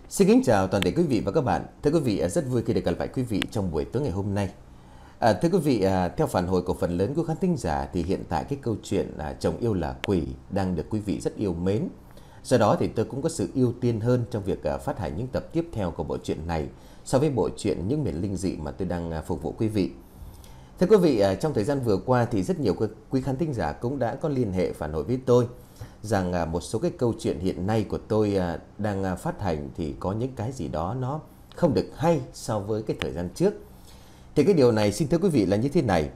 Xin kính chào toàn thể quý vị và các bạn. Thưa quý vị, rất vui khi được gặp lại quý vị trong buổi tối ngày hôm nay. Thưa quý vị, theo phản hồi của phần lớn của khán thính giả thì hiện tại cái câu chuyện chồng yêu là quỷ đang được quý vị rất yêu mến. Do đó thì tôi cũng có sự ưu tiên hơn trong việc phát hành những tập tiếp theo của bộ truyện này so với bộ truyện Những Miền Linh Dị mà tôi đang phục vụ quý vị. Thưa quý vị, trong thời gian vừa qua thì rất nhiều quý khán thính giả cũng đã có liên hệ phản hồi với tôi rằng một số cái câu chuyện hiện nay của tôi đang phát hành thì có những cái gì đó nó không được hay so với cái thời gian trước. Thì cái điều này xin thưa quý vị là như thế này.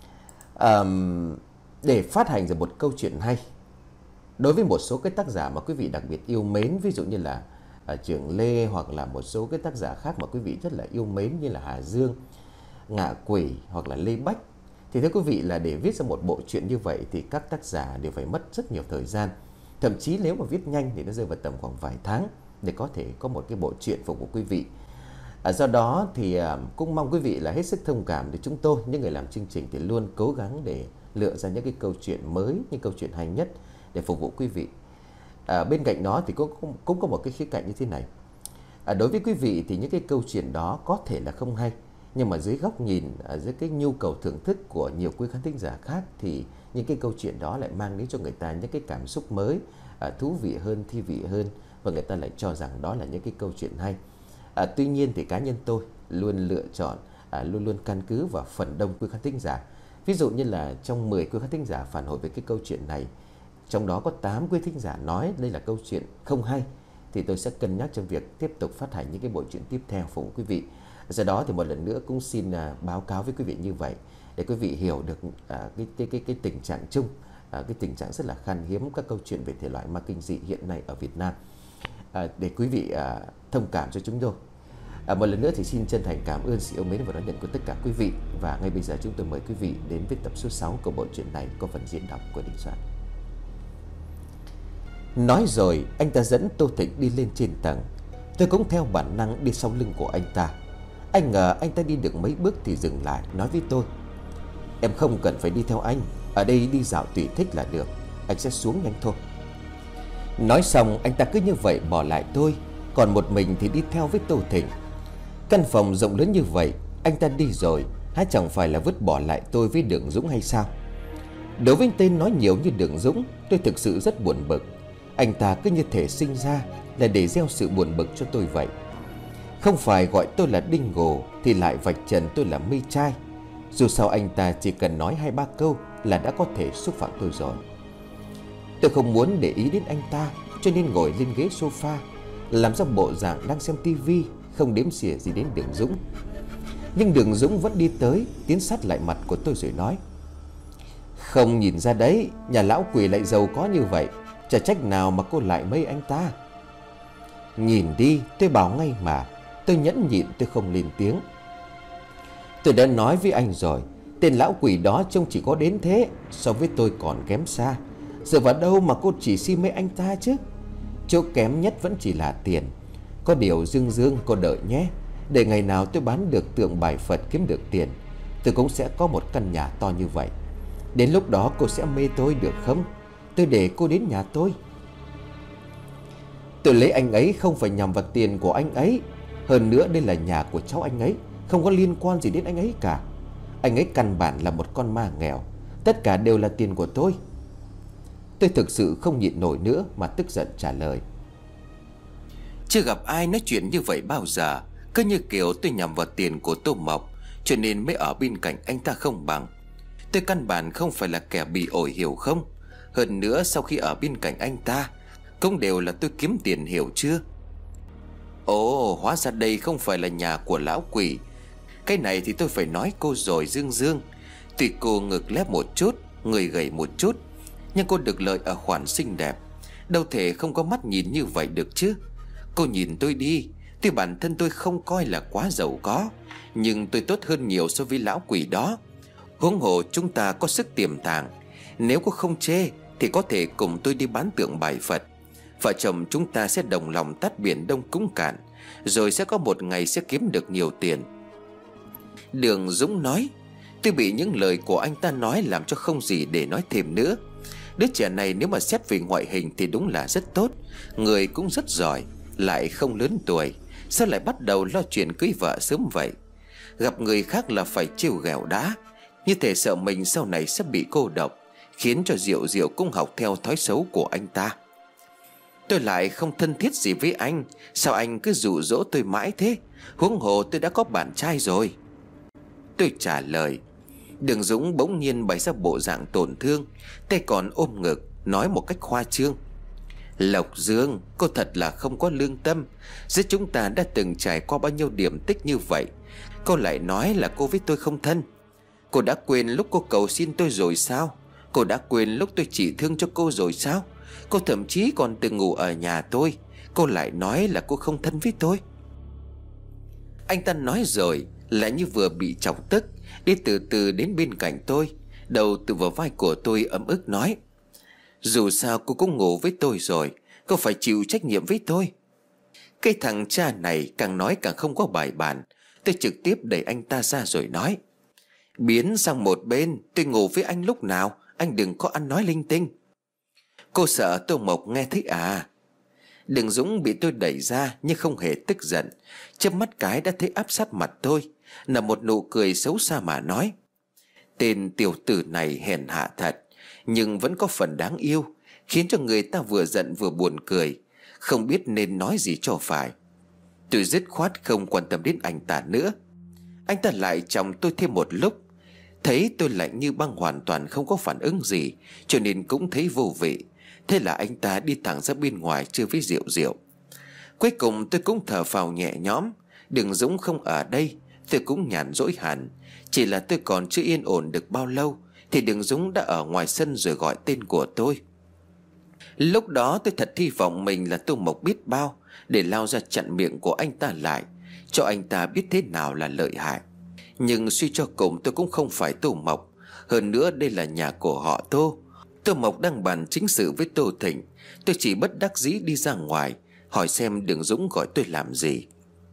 Để phát hành ra một câu chuyện hay, đối với một số cái tác giả mà quý vị đặc biệt yêu mến, ví dụ như là Trường Lê hoặc là một số cái tác giả khác mà quý vị rất là yêu mến như là Hà Dương, Ngạ Quỷ hoặc là Lê Bách, thì thưa quý vị là để viết ra một bộ truyện như vậy thì các tác giả đều phải mất rất nhiều thời gian. Thậm chí nếu mà viết nhanh thì nó rơi vào tầm khoảng vài tháng để có thể có một cái bộ truyện phục vụ quý vị. Do đó thì cũng mong quý vị là hết sức thông cảm để chúng tôi, những người làm chương trình thì luôn cố gắng để lựa ra những cái câu chuyện mới, những câu chuyện hay nhất để phục vụ quý vị. Bên cạnh đó thì cũng có một cái khía cạnh như thế này. Đối với quý vị thì những cái câu chuyện đó có thể là không hay, nhưng mà dưới góc nhìn, dưới cái nhu cầu thưởng thức của nhiều quý khán thính giả khác thì những cái câu chuyện đó lại mang đến cho người ta những cái cảm xúc mới, thú vị hơn, thi vị hơn, và người ta lại cho rằng đó là những cái câu chuyện hay. Tuy nhiên thì cá nhân tôi luôn lựa chọn, luôn luôn căn cứ vào phần đông quý khán thính giả. Ví dụ như là trong 10 quý khán thính giả phản hồi về cái câu chuyện này, trong đó có 8 quý thính giả nói đây là câu chuyện không hay, thì tôi sẽ cân nhắc trong việc tiếp tục phát hành những cái bộ truyện tiếp theo phục vụ quý vị. Do đó thì một lần nữa cũng xin báo cáo với quý vị như vậy để quý vị hiểu được cái tình trạng chung, cái tình trạng rất là khan hiếm các câu chuyện về thể loại ma kinh dị hiện nay ở Việt Nam, để quý vị thông cảm cho chúng tôi. Một lần nữa thì xin chân thành cảm ơn sự yêu mến và đón nhận của tất cả quý vị. Và ngay bây giờ chúng tôi mời quý vị đến với tập số 6 của bộ truyện này, có phần diễn đọc của Đình Soạn. Nói rồi anh ta dẫn Tô Thịnh đi lên trên tầng. Tôi cũng theo bản năng đi sau lưng của anh ta. Anh ngờ anh ta đi được mấy bước thì dừng lại, nói với tôi: "Em không cần phải đi theo anh, ở đây đi dạo tùy thích là được, anh sẽ xuống nhanh thôi." Nói xong anh ta cứ như vậy bỏ lại tôi, còn một mình thì đi theo với Tô Thịnh. Căn phòng rộng lớn như vậy, anh ta đi rồi, há chẳng phải là vứt bỏ lại tôi với Đường Dũng hay sao? Đối với tên nói nhiều như Đường Dũng, tôi thực sự rất buồn bực. Anh ta cứ như thể sinh ra là để gieo sự buồn bực cho tôi vậy. Không phải gọi tôi là đinh gồ thì lại vạch trần tôi là mê trai. Dù sao anh ta chỉ cần nói 2-3 câu là đã có thể xúc phạm tôi rồi. Tôi không muốn để ý đến anh ta, cho nên ngồi lên ghế sofa, làm ra bộ dạng đang xem tivi, không đếm xỉa gì đến Đường Dũng. Nhưng Đường Dũng vẫn đi tới, tiến sát lại mặt của tôi rồi nói: "Không nhìn ra đấy, nhà lão quỷ lại giàu có như vậy, chả trách nào mà cô lại mê anh ta." "Nhìn đi, tôi bảo ngay mà." Tôi nhẫn nhịn, tôi không lên tiếng. "Tôi đã nói với anh rồi, tên lão quỷ đó trông chỉ có đến thế, so với tôi còn kém xa. Dựa vào đâu mà cô chỉ si mê anh ta chứ? Chỗ kém nhất vẫn chỉ là tiền. Có điều Dương Dương cô đợi nhé, để ngày nào tôi bán được tượng bài Phật kiếm được tiền, tôi cũng sẽ có một căn nhà to như vậy. Đến lúc đó cô sẽ mê tôi được không? Tôi để cô đến nhà tôi. Tôi lấy anh ấy không phải nhằm vào tiền của anh ấy. Hơn nữa đây là nhà của cháu anh ấy, không có liên quan gì đến anh ấy cả. Anh ấy căn bản là một con ma nghèo, tất cả đều là tiền của tôi." Tôi thực sự không nhịn nổi nữa mà tức giận trả lời: "Chưa gặp ai nói chuyện như vậy bao giờ. Cứ như kiểu tôi nhằm vào tiền của Tô Mộc, cho nên mới ở bên cạnh anh ta không bằng. Tôi căn bản không phải là kẻ bị ổi, hiểu không? Hơn nữa sau khi ở bên cạnh anh ta cũng đều là tôi kiếm tiền, hiểu chưa?" "Ồ, hóa ra đây không phải là nhà của lão quỷ. Cái này thì tôi phải nói cô rồi Dương Dương. Tuy cô ngực lép một chút, người gầy một chút, nhưng cô được lợi ở khoản xinh đẹp, đâu thể không có mắt nhìn như vậy được chứ. Cô nhìn tôi đi, tuy bản thân tôi không coi là quá giàu có, nhưng tôi tốt hơn nhiều so với lão quỷ đó. Huống hồ chúng ta có sức tiềm tàng. Nếu cô không chê thì có thể cùng tôi đi bán tượng bài Phật. Vợ chồng chúng ta sẽ đồng lòng tát biển Đông cúng cạn, rồi sẽ có một ngày sẽ kiếm được nhiều tiền." Đường Dũng nói. Tôi bị những lời của anh ta nói làm cho không gì để nói thêm nữa. Đứa trẻ này nếu mà xét về ngoại hình thì đúng là rất tốt, người cũng rất giỏi, lại không lớn tuổi, sao lại bắt đầu lo chuyện cưới vợ sớm vậy? Gặp người khác là phải trêu ghẹo đã, như thể sợ mình sau này sẽ bị cô độc, khiến cho Diệu Diệu cũng học theo thói xấu của anh ta. Tôi lại không thân thiết gì với anh, sao anh cứ dụ dỗ tôi mãi thế? Huống hồ tôi đã có bạn trai rồi. Tôi trả lời. Đường Dũng bỗng nhiên bày ra bộ dạng tổn thương, tay còn ôm ngực, nói một cách khoa trương. Lộc Dương, cô thật là không có lương tâm. Giữa chúng ta đã từng trải qua bao nhiêu điểm tích như vậy, cô lại nói là cô với tôi không thân. Cô đã quên lúc cô cầu xin tôi rồi sao? Cô đã quên lúc tôi chỉ thương cho cô rồi sao? Cô thậm chí còn từng ngủ ở nhà tôi, cô lại nói là cô không thân với tôi. Anh ta nói rồi lại như vừa bị chọc tức, đi từ từ đến bên cạnh tôi, đầu tựa vào vai của tôi ấm ức nói. Dù sao cô cũng ngủ với tôi rồi, cô phải chịu trách nhiệm với tôi. Cái thằng cha này càng nói càng không có bài bản. Tôi trực tiếp đẩy anh ta ra rồi nói. Biến sang một bên, tôi ngủ với anh lúc nào, anh đừng có ăn nói linh tinh. Cô sợ Tô Mộc nghe thấy à? Đường Dũng bị tôi đẩy ra nhưng không hề tức giận, chớp mắt cái đã thấy áp sát mặt tôi, là một nụ cười xấu xa mà nói. Tên tiểu tử này hèn hạ thật, nhưng vẫn có phần đáng yêu, khiến cho người ta vừa giận vừa buồn cười, không biết nên nói gì cho phải. Tôi dứt khoát không quan tâm đến anh ta nữa. Anh ta lại chòng tôi thêm một lúc, thấy tôi lạnh như băng hoàn toàn không có phản ứng gì, cho nên cũng thấy vô vị. Thế là anh ta đi thẳng ra bên ngoài chơi với Diệu Diệu. Cuối cùng tôi cũng thở phào nhẹ nhõm. Đường Dũng không ở đây, tôi cũng nhàn rỗi hẳn. Chỉ là tôi còn chưa yên ổn được bao lâu thì Đường Dũng đã ở ngoài sân rồi gọi tên của tôi. Lúc đó tôi thật hy vọng mình là Tô Mộc biết bao, để lao ra chặn miệng của anh ta lại, cho anh ta biết thế nào là lợi hại. Nhưng suy cho cùng tôi cũng không phải Tô Mộc. Hơn nữa đây là nhà của họ Tô. Tô Mộc đang bàn chính sự với Tô Thịnh. Tôi chỉ bất đắc dĩ đi ra ngoài, hỏi xem Đường Dũng gọi tôi làm gì.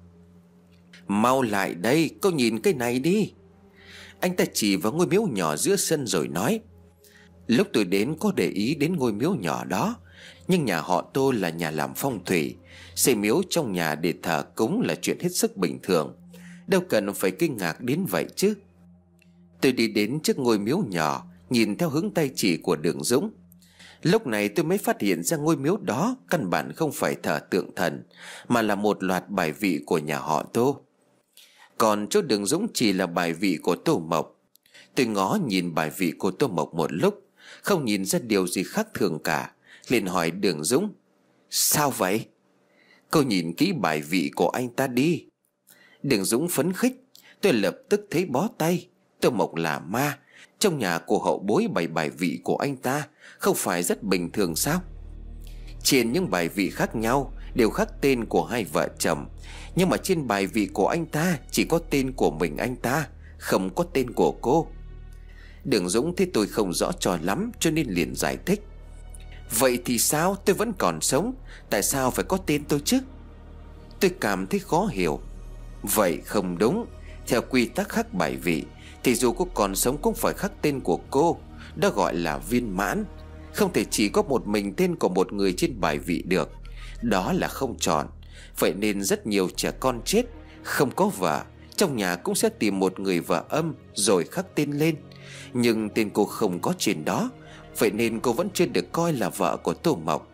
Mau lại đây, cô nhìn cái này đi. Anh ta chỉ vào ngôi miếu nhỏ giữa sân rồi nói. Lúc tôi đến có để ý đến ngôi miếu nhỏ đó, nhưng nhà họ Tô là nhà làm phong thủy, xây miếu trong nhà để thờ cúng là chuyện hết sức bình thường, đâu cần phải kinh ngạc đến vậy chứ. Tôi đi đến trước ngôi miếu nhỏ, nhìn theo hướng tay chỉ của Đường Dũng. Lúc này tôi mới phát hiện ra ngôi miếu đó căn bản không phải thờ tượng thần, mà là một loạt bài vị của nhà họ Tô. Còn chỗ Đường Dũng chỉ là bài vị của Tô Mộc. Tôi ngó nhìn bài vị của Tô Mộc một lúc, không nhìn ra điều gì khác thường cả, liền hỏi Đường Dũng. Sao vậy? Cô nhìn kỹ bài vị của anh ta đi. Đường Dũng phấn khích. Tôi lập tức thấy bó tay. Tô Mộc là ma. Trong nhà của hậu bối bày bài vị của anh ta không phải rất bình thường sao? Trên những bài vị khác nhau đều khắc tên của hai vợ chồng, nhưng mà trên bài vị của anh ta chỉ có tên của mình anh ta, không có tên của cô. Đường Dũng thấy tôi không rõ cho lắm cho nên liền giải thích. Vậy thì sao? Tôi vẫn còn sống, tại sao phải có tên tôi chứ? Tôi cảm thấy khó hiểu. Vậy không đúng. Theo quy tắc khắc bài vị thì dù cô còn sống cũng phải khắc tên của cô. Đó gọi là viên mãn. Không thể chỉ có một mình tên của một người trên bài vị được. Đó là không tròn. Vậy nên rất nhiều trẻ con chết không có vợ, trong nhà cũng sẽ tìm một người vợ âm rồi khắc tên lên. Nhưng tên cô không có trên đó, vậy nên cô vẫn chưa được coi là vợ của Tô Mộc.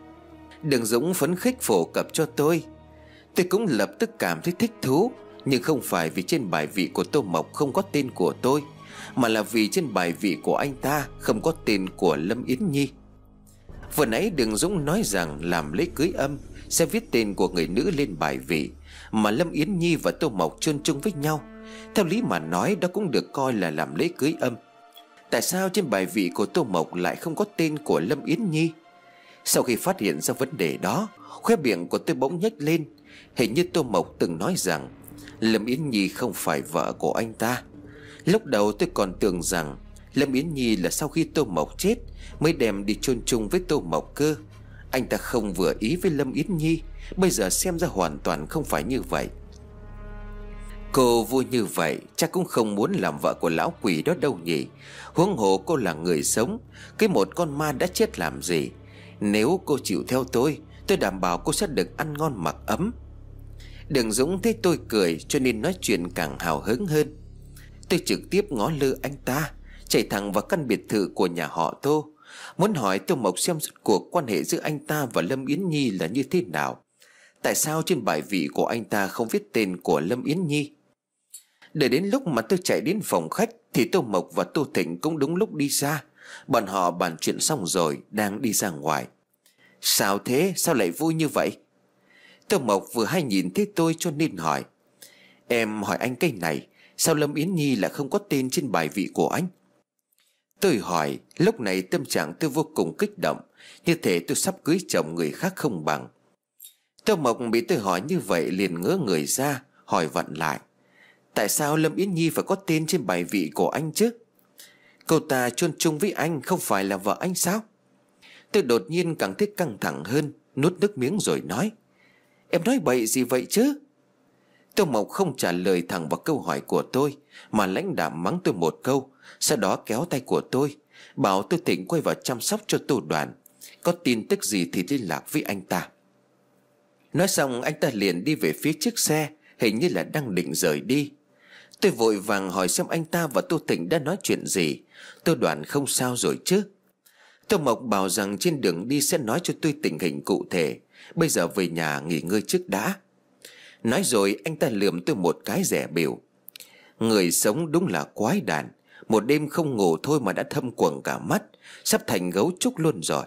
Đường Dũng phấn khích phổ cập cho tôi. Tôi cũng lập tức cảm thấy thích thú. Nhưng không phải vì trên bài vị của Tô Mộc không có tên của tôi, mà là vì trên bài vị của anh ta không có tên của Lâm Yến Nhi. Vừa nãy Đường Dũng nói rằng làm lễ cưới âm sẽ viết tên của người nữ lên bài vị, mà Lâm Yến Nhi và Tô Mộc chôn chung với nhau. Theo lý mà nói đó cũng được coi là làm lễ cưới âm. Tại sao trên bài vị của Tô Mộc lại không có tên của Lâm Yến Nhi? Sau khi phát hiện ra vấn đề đó, khóe miệng của tôi bỗng nhếch lên. Hình như Tô Mộc từng nói rằng Lâm Yến Nhi không phải vợ của anh ta. Lúc đầu tôi còn tưởng rằng Lâm Yến Nhi là sau khi Tô Mộc chết mới đem đi chôn chung với Tô Mộc cơ. Anh ta không vừa ý với Lâm Yến Nhi. Bây giờ xem ra hoàn toàn không phải như vậy. Cô vui như vậy chắc cũng không muốn làm vợ của lão quỷ đó đâu nhỉ. Huống hồ cô là người sống, cái một con ma đã chết làm gì. Nếu cô chịu theo tôi Tôi đảm bảo cô sẽ được ăn ngon mặc ấm. Đường Dũng thấy tôi cười cho nên nói chuyện càng hào hứng hơn. Tôi trực tiếp ngó lơ anh ta, chạy thẳng vào căn biệt thự của nhà họ Tô, muốn hỏi Tô Mộc xem rốt cuộc quan hệ giữa anh ta và Lâm Yến Nhi là như thế nào. Tại sao trên bài vị của anh ta không viết tên của Lâm Yến Nhi? Để đến lúc mà tôi chạy đến phòng khách thì Tô Mộc và Tô Thịnh cũng đúng lúc đi ra. Bọn họ bàn chuyện xong rồi đang đi ra ngoài. Sao thế? Sao lại vui như vậy? Tô Mộc vừa hay nhìn thấy tôi cho nên hỏi. Em hỏi anh cái này, sao Lâm Yến Nhi lại không có tên trên bài vị của anh? Tôi hỏi, lúc này tâm trạng tôi vô cùng kích động, như thể tôi sắp cưới chồng người khác không bằng. Tô Mộc bị tôi hỏi như vậy liền ngớ người ra, hỏi vặn lại. Tại sao Lâm Yến Nhi phải có tên trên bài vị của anh chứ? Cô ta chôn chung với anh không phải là vợ anh sao? Tôi đột nhiên càng thấy căng thẳng hơn, nuốt nước miếng rồi nói. Em nói bậy gì vậy chứ? Tô Mộc không trả lời thẳng vào câu hỏi của tôi, mà lãnh đạm mắng tôi một câu, sau đó kéo tay của tôi, bảo tôi Thịnh quay vào chăm sóc cho Tô Đoàn. Có tin tức gì thì liên lạc với anh ta. Nói xong anh ta liền đi về phía chiếc xe, hình như là đang định rời đi. Tôi vội vàng hỏi xem anh ta và Tô Thịnh đã nói chuyện gì. Tô Đoàn không sao rồi chứ? Tô Mộc bảo rằng trên đường đi sẽ nói cho tôi tình hình cụ thể. Bây giờ về nhà nghỉ ngơi trước đã. Nói rồi anh ta lườm tôi một cái rẻ bỉu. Người sống đúng là quái đản. Một đêm không ngủ thôi mà đã thâm quầng cả mắt, sắp thành gấu trúc luôn rồi.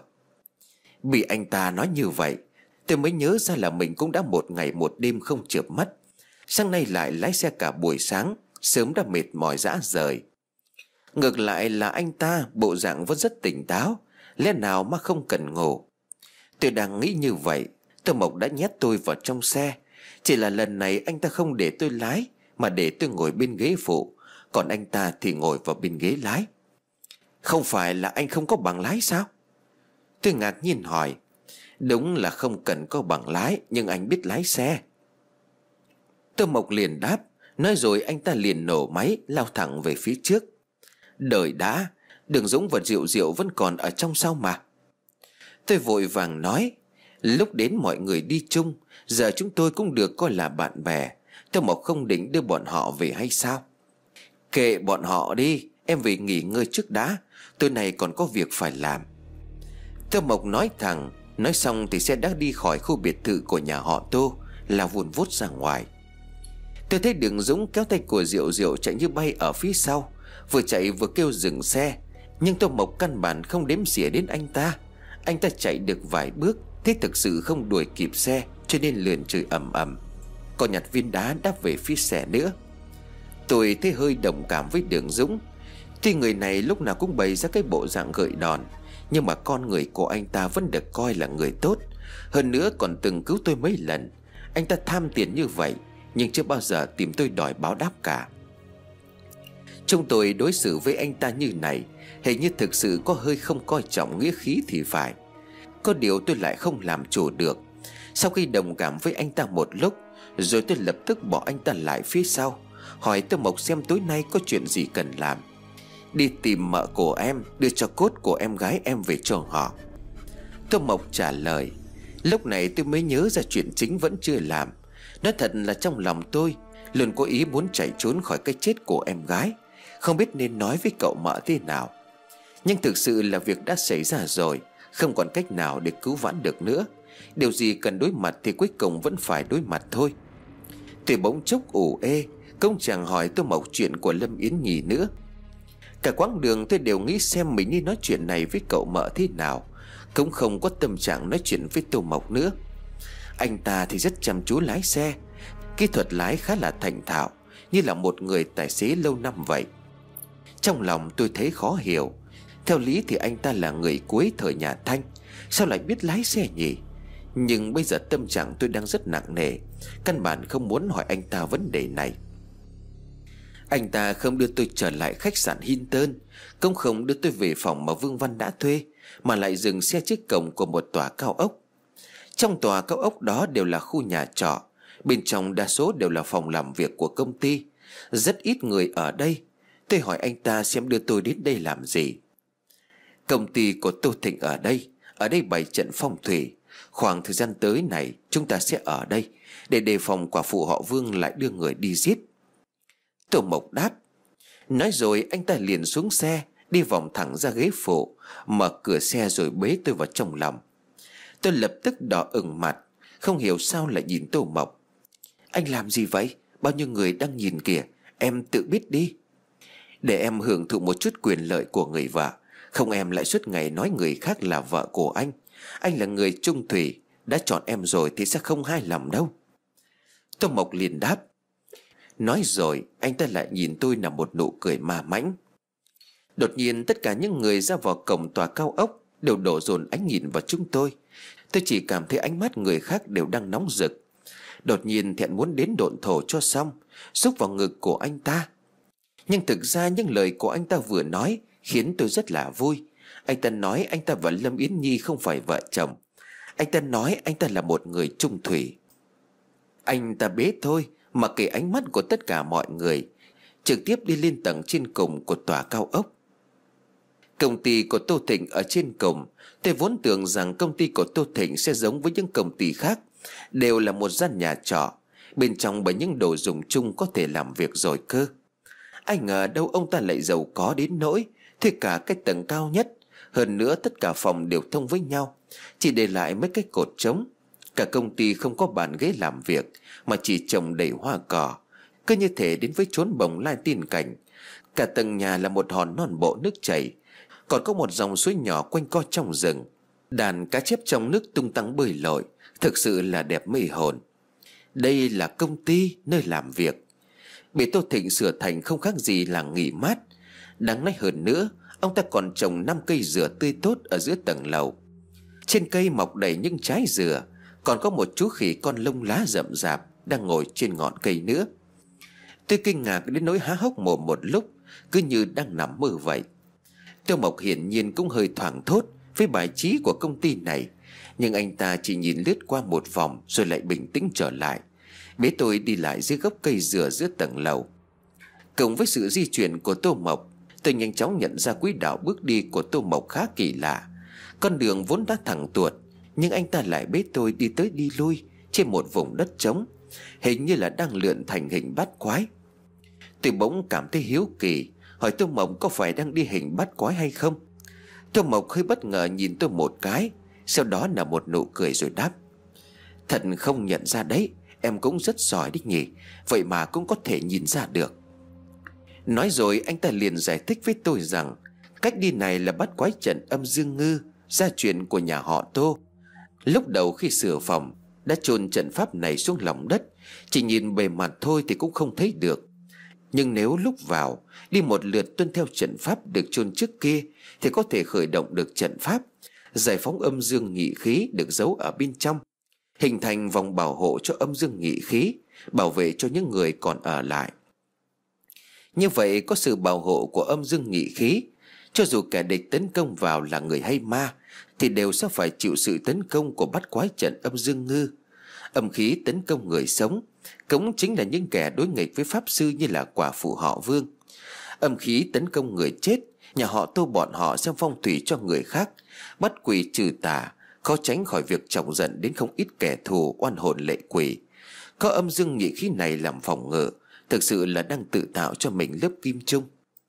Bị anh ta nói như vậy, tôi mới nhớ ra là mình cũng đã một ngày một đêm không chợp mắt. Sáng nay lại lái xe cả buổi sáng, sớm đã mệt mỏi rã rời. Ngược lại là anh ta bộ dạng vẫn rất tỉnh táo, lẽ nào mà không cần ngủ. Tôi đang nghĩ như vậy, Tô Mộc đã nhét tôi vào trong xe. Chỉ là lần này anh ta không để tôi lái, mà để tôi ngồi bên ghế phụ, còn anh ta thì ngồi vào bên ghế lái. Không phải là anh không có bằng lái sao? Tôi ngạc nhiên hỏi. Đúng là không cần có bằng lái, nhưng anh biết lái xe. Tô Mộc liền đáp. Nói rồi anh ta liền nổ máy lao thẳng về phía trước. Đợi đã, Đường Dũng và Diệu Diệu vẫn còn ở trong sau mà. Tôi vội vàng nói. Lúc đến mọi người đi chung, giờ chúng tôi cũng được coi là bạn bè. Tô Mộc không định đưa bọn họ về hay sao? Kệ bọn họ đi, em về nghỉ ngơi trước đã, tối nay còn có việc phải làm. Tô Mộc nói thẳng. Nói xong thì xe đã đi khỏi khu biệt thự của nhà họ Tô, là vùn vút ra ngoài. Tôi thấy Đường Dũng kéo tay của Diệu Diệu chạy như bay ở phía sau, vừa chạy vừa kêu dừng xe. Nhưng Tô Mộc căn bản không đếm xỉa đến anh ta. Anh ta chạy được vài bước, thế thực sự không đuổi kịp xe, cho nên liền chửi ầm ầm, còn nhặt viên đá đáp về phía xe nữa. Tôi thấy hơi đồng cảm với Đường Dũng. Tuy người này lúc nào cũng bày ra cái bộ dạng gợi đòn, nhưng mà con người của anh ta vẫn được coi là người tốt. Hơn nữa còn từng cứu tôi mấy lần. Anh ta tham tiền như vậy, nhưng chưa bao giờ tìm tôi đòi báo đáp cả. Chúng tôi đối xử với anh ta như này, hình như thực sự có hơi không coi trọng nghĩa khí thì phải. Có điều tôi lại không làm chủ được. Sau khi đồng cảm với anh ta một lúc, rồi tôi lập tức bỏ anh ta lại phía sau, hỏi Tô Mộc xem tối nay có chuyện gì cần làm. Đi tìm mợ của em, đưa cho cốt của em gái em về cho họ. Tô Mộc trả lời. Lúc này tôi mới nhớ ra chuyện chính vẫn chưa làm. Nói thật là trong lòng tôi luôn có ý muốn chạy trốn khỏi cái chết của em gái, không biết nên nói với cậu mợ thế nào. Nhưng thực sự là việc đã xảy ra rồi, không còn cách nào để cứu vãn được nữa. Điều gì cần đối mặt thì cuối cùng vẫn phải đối mặt thôi. Tôi bỗng chốc ủ ê, không chẳng hỏi Tô Mộc chuyện của Lâm Yến Nhi nữa. Cả quãng đường tôi đều nghĩ xem mình nên nói chuyện này với cậu mợ thế nào, cũng không có tâm trạng nói chuyện với Tô Mộc nữa. Anh ta thì rất chăm chú lái xe, kỹ thuật lái khá là thành thạo, như là một người tài xế lâu năm vậy. Trong lòng tôi thấy khó hiểu. Theo lý thì anh ta là người cuối thời nhà Thanh, sao lại biết lái xe nhỉ? Nhưng bây giờ tâm trạng tôi đang rất nặng nề, căn bản không muốn hỏi anh ta vấn đề này. Anh ta không đưa tôi trở lại khách sạn Hinton, cũng không đưa tôi về phòng mà Vương Văn đã thuê, mà lại dừng xe trước cổng của một tòa cao ốc. Trong tòa cao ốc đó đều là khu nhà trọ, bên trong đa số đều là phòng làm việc của công ty, rất ít người ở đây. Tôi hỏi anh ta xem đưa tôi đến đây làm gì. Công ty của Tô Thịnh ở đây bày trận phong thủy, Khoảng thời gian tới này chúng ta sẽ ở đây để đề phòng quả phụ họ Vương lại đưa người đi giết. Tô Mộc đáp. Nói rồi anh ta liền xuống xe, đi vòng thẳng ra ghế phụ, mở cửa xe rồi bế tôi vào trong lòng. Tôi lập tức đỏ ửng mặt, không hiểu sao lại nhìn Tô Mộc. Anh làm gì vậy? Bao nhiêu người đang nhìn kìa, em tự biết đi. Để em hưởng thụ một chút quyền lợi của người vợ, không em lại suốt ngày nói người khác là vợ của anh. Anh là người trung thủy, đã chọn em rồi thì sẽ không hài lòng đâu. Tô Mộc liền đáp. Nói rồi anh ta lại nhìn tôi là một nụ cười ma mãnh. Đột nhiên tất cả những người ra vào cổng tòa cao ốc đều đổ dồn ánh nhìn vào chúng tôi. Tôi chỉ cảm thấy ánh mắt người khác đều đang nóng rực. Đột nhiên thẹn muốn đến độn thổ cho xong, xúc vào ngực của anh ta. Nhưng thực ra những lời của anh ta vừa nói khiến tôi rất là vui. Anh ta nói anh ta và Lâm Yến Nhi không phải vợ chồng. Anh ta nói anh ta là một người trung thủy. Anh ta bế thôi mà kể ánh mắt của tất cả mọi người, trực tiếp đi lên tầng trên cùng của tòa cao ốc. Công ty của Tô Thịnh ở trên cùng. Tôi vốn tưởng rằng công ty của Tô Thịnh sẽ giống với những công ty khác, đều là một gian nhà trọ, bên trong bởi những đồ dùng chung có thể làm việc rồi cơ. Ai ngờ đâu ông ta lại giàu có đến nỗi thuê cả cái tầng cao nhất. Hơn nữa tất cả phòng đều thông với nhau, chỉ để lại mấy cái cột trống. Cả công ty không có bàn ghế làm việc, mà chỉ trồng đầy hoa cỏ, cứ như thể đến với chốn bồng lai tiên cảnh. Cả tầng nhà là một hòn non bộ nước chảy, còn có một dòng suối nhỏ quanh co trong rừng. Đàn cá chép trong nước tung tăng bơi lội, thực sự là đẹp mê hồn. Đây là công ty, nơi làm việc. Bị Tô Thịnh sửa thành không khác gì là nghỉ mát. Đáng nói hơn nữa, ông ta còn trồng 5 cây dừa tươi tốt ở giữa tầng lầu. Trên cây mọc đầy những trái dừa, còn có một chú khỉ con lông lá rậm rạp đang ngồi trên ngọn cây nữa. Tôi kinh ngạc đến nỗi há hốc mồm một lúc, cứ như đang nằm mơ vậy. Tô Mộc hiển nhiên cũng hơi thoảng thốt với bài trí của công ty này, nhưng anh ta chỉ nhìn lướt qua một vòng rồi lại bình tĩnh trở lại, bế tôi đi lại dưới gốc cây dừa giữa tầng lầu. Cộng với sự di chuyển của Tô Mộc, tôi nhanh chóng nhận ra quỹ đạo bước đi của Tô Mộc khá kỳ lạ. Con đường vốn đã thẳng tuột, nhưng anh ta lại bế tôi đi tới đi lui trên một vùng đất trống, hình như là đang lượn thành hình bát quái. Tôi bỗng cảm thấy hiếu kỳ, hỏi Tô Mộc có phải đang đi hình bát quái hay không. Tô Mộc hơi bất ngờ nhìn tôi một cái, sau đó là một nụ cười rồi đáp. Thật không nhận ra đấy, em cũng rất giỏi đấy nhỉ, vậy mà cũng có thể nhìn ra được. Nói rồi anh ta liền giải thích với tôi rằng cách đi này là bát quái trận âm dương ngư, gia truyền của nhà họ Tô. Lúc đầu khi sửa phòng đã chôn trận pháp này xuống lòng đất, chỉ nhìn bề mặt thôi thì cũng không thấy được. Nhưng nếu lúc vào đi một lượt tuân theo trận pháp được chôn trước kia thì có thể khởi động được trận pháp, giải phóng âm dương nhị khí được giấu ở bên trong, hình thành vòng bảo hộ cho âm dương nhị khí, bảo vệ cho những người còn ở lại. Như vậy có sự bảo hộ của âm dương nhị khí, cho dù kẻ địch tấn công vào là người hay ma thì đều sẽ phải chịu sự tấn công của bát quái trận âm dương ngư. Âm khí tấn công người sống cũng chính là những kẻ đối nghịch với pháp sư như là quả phụ họ Vương. Âm khí tấn công người chết, nhà họ Tô bọn họ xem phong thủy cho người khác, bắt quỷ trừ tà, khó tránh khỏi việc chọc giận đến không ít kẻ thù oan hồn lệ quỷ. Có âm dương nhị khí này làm phòng ngự, thực sự là đang tự tạo cho mình lớp kim chung.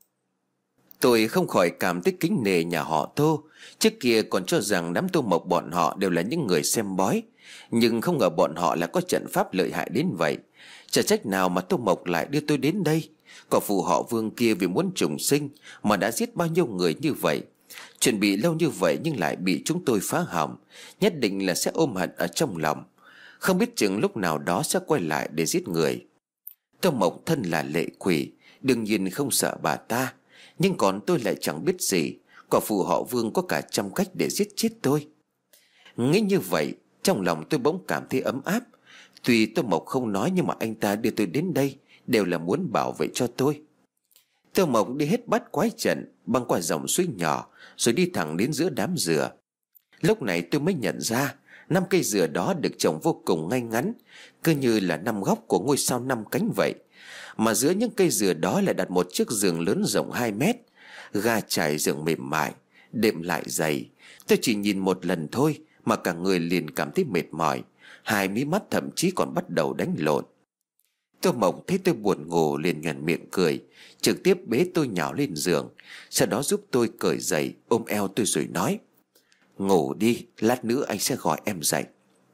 Tôi không khỏi cảm thấy kính nể nhà họ Tô. Trước kia còn cho rằng đám Tô Mộc bọn họ đều là những người xem bói, nhưng không ngờ bọn họ lại có trận pháp lợi hại đến vậy. Chả trách nào mà Tô Mộc lại đưa tôi đến đây. Có phụ họ Vương kia vì muốn trùng sinh mà đã giết bao nhiêu người như vậy. Chuẩn bị lâu như vậy nhưng lại bị chúng tôi phá hỏng, nhất định là sẽ ôm hận ở trong lòng, không biết chừng lúc nào đó sẽ quay lại để giết người. Tô Mộc thân là lệ quỷ, đương nhiên không sợ bà ta, nhưng còn tôi lại chẳng biết gì. Quả phụ họ Vương có cả trăm cách để giết chết tôi. Nghĩ như vậy, trong lòng tôi bỗng cảm thấy ấm áp. Tuy Tô Mộc không nói nhưng mà anh ta đưa tôi đến đây đều là muốn bảo vệ cho tôi. Tô Mộc đi hết bát quái trận, băng qua dòng suối nhỏ, rồi đi thẳng đến giữa đám dừa. Lúc này tôi mới nhận ra 5 cây dừa đó được trồng vô cùng ngay ngắn, cứ như là 5 góc của ngôi sao 5 cánh vậy. Mà giữa những cây dừa đó lại đặt một chiếc giường lớn rộng 2 mét, ga trải giường mềm mại, đệm lại dày. Tôi chỉ nhìn một lần thôi mà cả người liền cảm thấy mệt mỏi, hai mí mắt thậm chí còn bắt đầu đánh lộn. Tô Mộc thấy tôi buồn ngủ liền nhoẻn miệng cười, trực tiếp bế tôi nhào lên giường, sau đó giúp tôi cởi giày, ôm eo tôi rồi nói: "Ngủ đi, lát nữa anh sẽ gọi em dậy."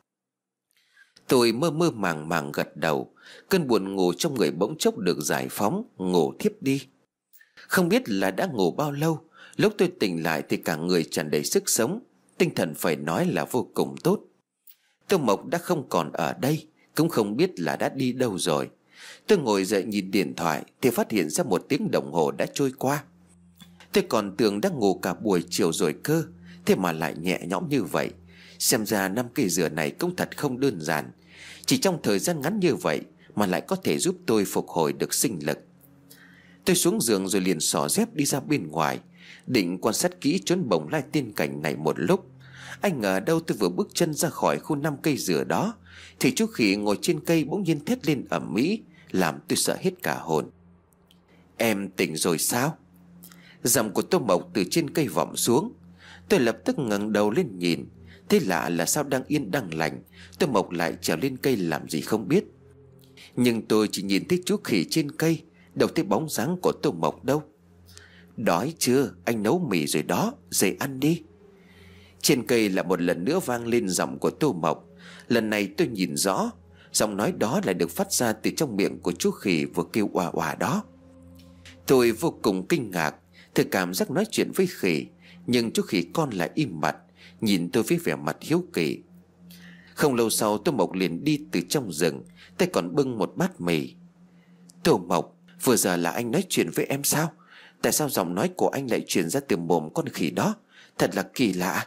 Tôi mơ mơ màng màng gật đầu, cơn buồn ngủ trong người bỗng chốc được giải phóng, ngủ thiếp đi. Không biết là đã ngủ bao lâu, lúc tôi tỉnh lại thì cả người tràn đầy sức sống, tinh thần phải nói là vô cùng tốt. Tô Mộc đã không còn ở đây, cũng không biết là đã đi đâu rồi. Tôi ngồi dậy nhìn điện thoại thì phát hiện ra 1 tiếng đồng hồ đã trôi qua. Tôi còn tưởng đã ngủ cả buổi chiều rồi cơ, thế mà lại nhẹ nhõm như vậy. Xem ra 5 cây dừa này cũng thật không đơn giản. Chỉ trong thời gian ngắn như vậy mà lại có thể giúp tôi phục hồi được sinh lực. Tôi xuống giường rồi liền xỏ dép đi ra bên ngoài, định quan sát kỹ chốn bồng lai tiên cảnh này một lúc. Anh ngờ đâu tôi vừa bước chân ra khỏi khu 5 cây dừa đó thì chú khỉ ngồi trên cây bỗng nhiên thét lên ầm ĩ, làm tôi sợ hết cả hồn. "Em tỉnh rồi sao?" Giọng của Tô Mộc từ trên cây vọng xuống. Tôi lập tức ngẩng đầu lên nhìn. Thế lạ là sao đang yên đang lành, Tô Mộc lại trèo lên cây làm gì không biết. Nhưng tôi chỉ nhìn thấy chú khỉ trên cây, đâu thấy bóng dáng của Tô Mộc đâu. "Đói chưa? Anh nấu mì rồi đó, dậy ăn đi." Trên cây lại một lần nữa vang lên giọng của Tô Mộc. Lần này tôi nhìn rõ, giọng nói đó lại được phát ra từ trong miệng của chú khỉ vừa kêu oà oà đó. Tôi vô cùng kinh ngạc, thử cảm giác nói chuyện với khỉ, nhưng chú khỉ con lại im bặt, nhìn tôi với vẻ mặt hiếu kỳ. Không lâu sau Tô Mộc liền đi từ trong rừng, tay còn bưng một bát mì. "Tô Mộc, vừa giờ là anh nói chuyện với em sao? Tại sao giọng nói của anh lại truyền ra từ mồm con khỉ đó? Thật là kỳ lạ."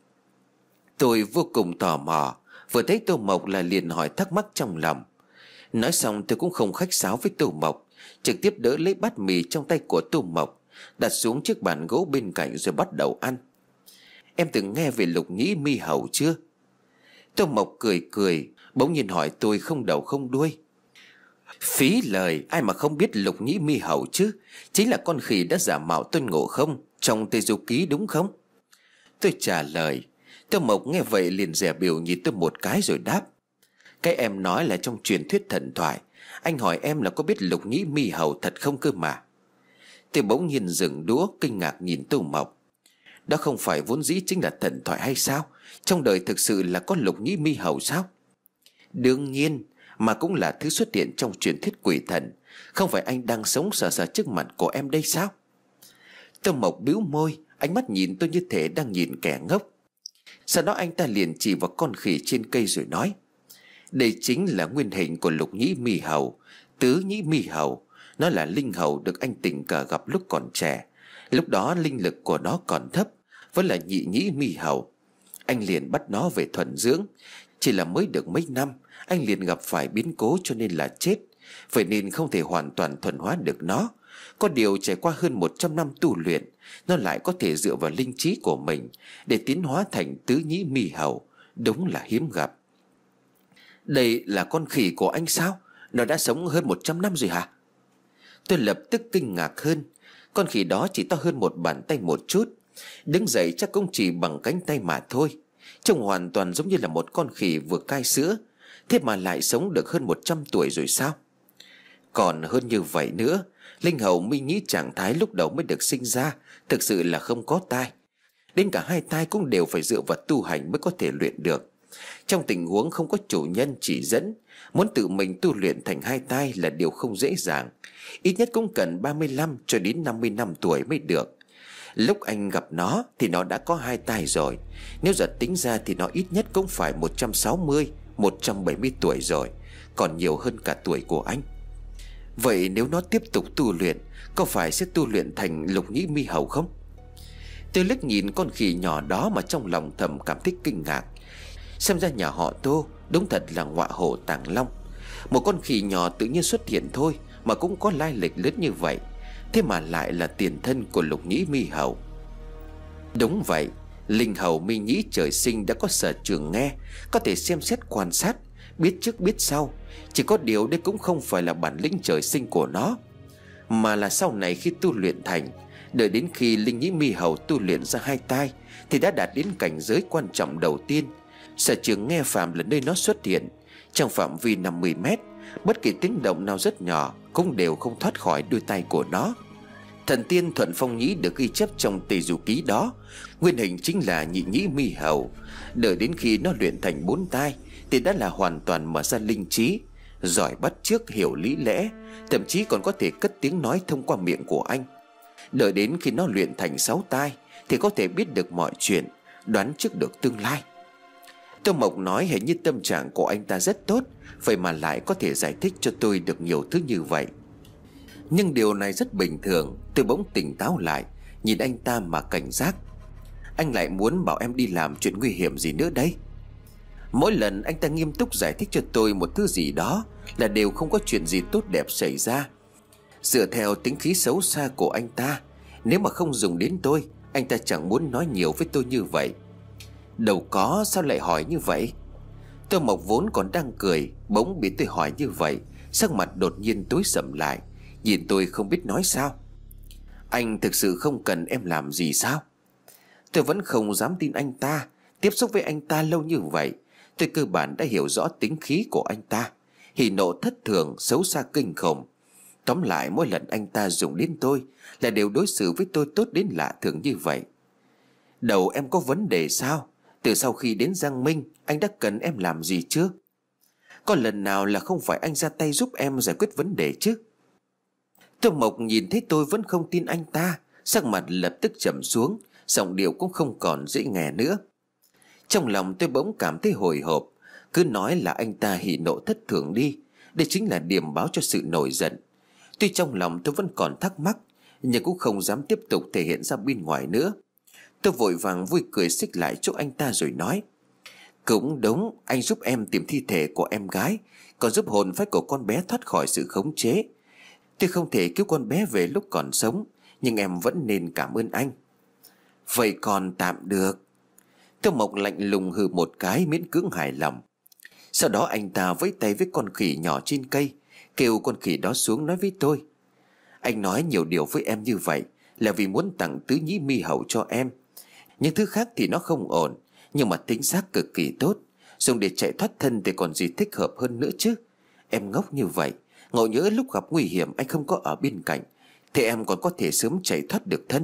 Tôi vô cùng tò mò, vừa thấy Tô Mộc là liền hỏi thắc mắc trong lòng. Nói xong tôi cũng không khách sáo với Tô Mộc, trực tiếp đỡ lấy bát mì trong tay của Tô Mộc, đặt xuống chiếc bàn gỗ bên cạnh rồi bắt đầu ăn. "Em từng nghe về lục nhĩ mi hầu chưa?" Tô Mộc cười cười, bỗng nhiên hỏi tôi không đầu không đuôi. "Phí lời, ai mà không biết lục nhĩ mi hầu chứ? Chính là con khỉ đã giả mạo Tôn Ngộ Không trong Tây Du Ký đúng không?" Tôi trả lời. Tô Mộc nghe vậy liền dè bỉu nhìn tôi một cái rồi đáp: "Cái em nói là trong truyền thuyết thần thoại. Anh hỏi em là có biết lục nhĩ mi hầu thật không cơ mà." Tôi bỗng nhiên dừng đũa kinh ngạc nhìn Tô Mộc. Đó không phải vốn dĩ chính là thần thoại hay sao? Trong đời thực sự là có lục nhĩ mi hầu sao? "Đương nhiên, mà cũng là thứ xuất hiện trong truyền thuyết quỷ thần. Không phải anh đang sống sờ sờ trước mặt của em đây sao?" Tô Mộc bĩu môi, ánh mắt nhìn tôi như thể đang nhìn kẻ ngốc. Sau đó anh ta liền chỉ vào con khỉ trên cây rồi nói: "Đây chính là nguyên hình của lục nhĩ mi hầu, tứ nhĩ mi hầu. Nó là linh hầu được anh tình cờ gặp lúc còn trẻ. Lúc đó linh lực của nó còn thấp, vẫn là nhị nhĩ mi hầu. Anh liền bắt nó về thuần dưỡng. Chỉ là mới được mấy năm, anh liền gặp phải biến cố cho nên là chết. Vậy nên không thể hoàn toàn thuần hóa được nó. Có điều trải qua hơn 100 năm tu luyện, nó lại có thể dựa vào linh trí của mình để tiến hóa thành tứ nhĩ mi hầu. Đúng là hiếm gặp." "Đây là con khỉ của anh sao? Nó đã sống hơn 100 năm rồi hả?" Tôi lập tức kinh ngạc hơn. Con khỉ đó chỉ to hơn một bàn tay một chút, đứng dậy chắc cũng chỉ bằng cánh tay mà thôi. Trông hoàn toàn giống như là một con khỉ vừa cai sữa. Thế mà lại sống được hơn 100 tuổi rồi sao? Còn hơn như vậy nữa, linh hầu mi nhĩ trạng thái lúc đầu mới được sinh ra thực sự là không có tai. Đến cả hai tai cũng đều phải dựa vào tu hành mới có thể luyện được. Trong tình huống không có chủ nhân chỉ dẫn, muốn tự mình tu luyện thành hai tai là điều không dễ dàng. Ít nhất cũng cần 35 cho đến 50 năm tuổi mới được. Lúc anh gặp nó thì nó đã có hai tai rồi. Nếu giờ tính ra thì nó ít nhất cũng phải 160, 170 tuổi rồi, còn nhiều hơn cả tuổi của anh. Vậy nếu nó tiếp tục tu luyện, có phải sẽ tu luyện thành lục nhĩ mi hầu không? Tôi liếc nhìn con khỉ nhỏ đó mà trong lòng thầm cảm thấy kinh ngạc. Xem ra nhà họ Tô đúng thật là ngọa hổ tàng long. Một con khỉ nhỏ tự nhiên xuất hiện thôi mà cũng có lai lịch lớn như vậy. Thế mà lại là tiền thân của lục nhĩ mi hầu. Đúng vậy, linh hầu mi nhĩ trời sinh đã có sở trường nghe, có thể xem xét quan sát, biết trước biết sau. Chỉ có điều đây cũng không phải là bản lĩnh trời sinh của nó, mà là sau này khi tu luyện thành, Đợi đến khi Linh Nhĩ Mi Hầu tu luyện ra 2 tai thì đã đạt đến cảnh giới quan trọng đầu tiên. Sở trường nghe phàm là nơi nó xuất hiện. Trong phạm vi 50 mét, bất kỳ tiếng động nào rất nhỏ cũng đều không thoát khỏi đôi tai của nó. Thần tiên Thuận Phong Nhĩ được ghi chép trong Tề Du Ký đó, nguyên hình chính là Nhị Nhĩ Mi Hầu. Đợi đến khi nó luyện thành 4 tai thì đã là hoàn toàn mở ra linh trí, giỏi bắt chước, hiểu lý lẽ, thậm chí còn có thể cất tiếng nói thông qua miệng của anh. Đợi đến khi nó luyện thành 6 tai thì có thể biết được mọi chuyện, đoán trước được tương lai. Tô Mộc nói hình như tâm trạng của anh ta rất tốt, vậy mà lại có thể giải thích cho tôi được nhiều thứ như vậy. Nhưng điều này rất bình thường. Tôi bỗng tỉnh táo lại, nhìn anh ta mà cảnh giác. Anh lại muốn bảo em đi làm chuyện nguy hiểm gì nữa đấy? Mỗi lần anh ta nghiêm túc giải thích cho tôi một thứ gì đó là đều không có chuyện gì tốt đẹp xảy ra. Dựa theo tính khí xấu xa của anh ta, nếu mà không dùng đến tôi, anh ta chẳng muốn nói nhiều với tôi như vậy. Đâu có, sao lại hỏi như vậy? Tô Mộc vốn còn đang cười, bỗng bị tôi hỏi như vậy, sắc mặt đột nhiên tối sầm lại, nhìn tôi không biết nói sao. Anh thực sự không cần em làm gì sao? Tôi vẫn không dám tin anh ta. Tiếp xúc với anh ta lâu như vậy, tôi cơ bản đã hiểu rõ tính khí của anh ta. Hỉ nộ thất thường, xấu xa kinh khủng. Tóm lại mỗi lần anh ta dùng đến tôi là đều đối xử với tôi tốt đến lạ thường như vậy. Đầu em có vấn đề sao? Từ sau khi đến Giang Minh, anh đã cần em làm gì chưa? Có lần nào là không phải anh ra tay giúp em giải quyết vấn đề chứ? Tô Mộc nhìn thấy tôi vẫn không tin anh ta, sắc mặt lập tức trầm xuống, giọng điệu cũng không còn dễ nghe nữa. Trong lòng tôi bỗng cảm thấy hồi hộp. Cứ nói là anh ta hỉ nộ thất thường đi, đây chính là điểm báo cho sự nổi giận. Tuy trong lòng tôi vẫn còn thắc mắc, nhưng cũng không dám tiếp tục thể hiện ra bên ngoài nữa. Tôi vội vàng vui cười xích lại chỗ anh ta rồi nói: Cũng đúng, anh giúp em tìm thi thể của em gái, còn giúp hồn phách của con bé thoát khỏi sự khống chế. Tôi không thể cứu con bé về lúc còn sống, nhưng em vẫn nên cảm ơn anh. Vậy còn tạm được. Tô Mộc lạnh lùng hừ một cái, miễn cưỡng hài lòng. Sau đó anh ta vẫy tay với con khỉ nhỏ trên cây, kêu con khỉ đó xuống nói với tôi: Anh nói nhiều điều với em như vậy là vì muốn tặng Tứ Nhĩ Mi Hầu cho em. Những thứ khác thì nó không ổn, nhưng mà tính xác cực kỳ tốt, dùng để chạy thoát thân thì còn gì thích hợp hơn nữa chứ. Em ngốc như vậy, ngộ nhỡ lúc gặp nguy hiểm anh không có ở bên cạnh thì em còn có thể sớm chạy thoát được thân.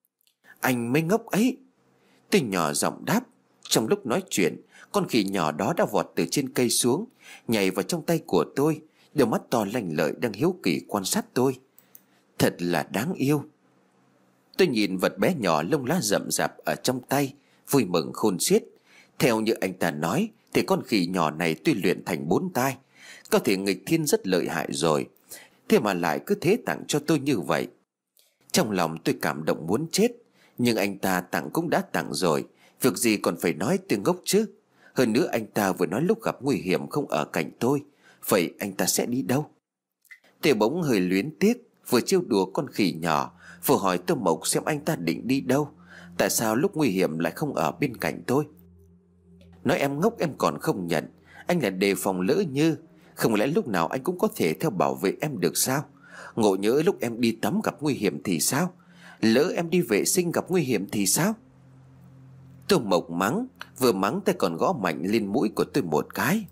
Anh mới ngốc ấy, tôi nhỏ giọng đáp. Trong lúc nói chuyện, con khỉ nhỏ đó đã vọt từ trên cây xuống, nhảy vào trong tay của tôi, đôi mắt to lanh lợi đang hiếu kỳ quan sát tôi. Thật là đáng yêu. Tôi nhìn vật bé nhỏ lông lá rậm rạp ở trong tay, vui mừng khôn xiết. Theo như anh ta nói thì con khỉ nhỏ này tuy luyện thành 4 tai, có thể nghịch thiên rất lợi hại rồi, thế mà lại cứ thế tặng cho tôi như vậy. Trong lòng tôi cảm động muốn chết, nhưng anh ta tặng cũng đã tặng rồi, việc gì còn phải nói tôi ngốc chứ. Hơn nữa anh ta vừa nói lúc gặp nguy hiểm không ở cạnh tôi, vậy anh ta sẽ đi đâu? Tôi bỗng hơi luyến tiếc, vừa trêu đùa con khỉ nhỏ, vừa hỏi Tô Mộc xem anh ta định đi đâu. Tại sao lúc nguy hiểm lại không ở bên cạnh tôi? Nói em ngốc em còn không nhận. Anh là đề phòng lỡ như. Không lẽ lúc nào anh cũng có thể theo bảo vệ em được sao? Ngộ nhỡ lúc em đi tắm gặp nguy hiểm thì sao? Lỡ em đi vệ sinh gặp nguy hiểm thì sao? Tô Mộc mắng, vừa mắng tay còn gõ mạnh lên mũi của tôi một cái.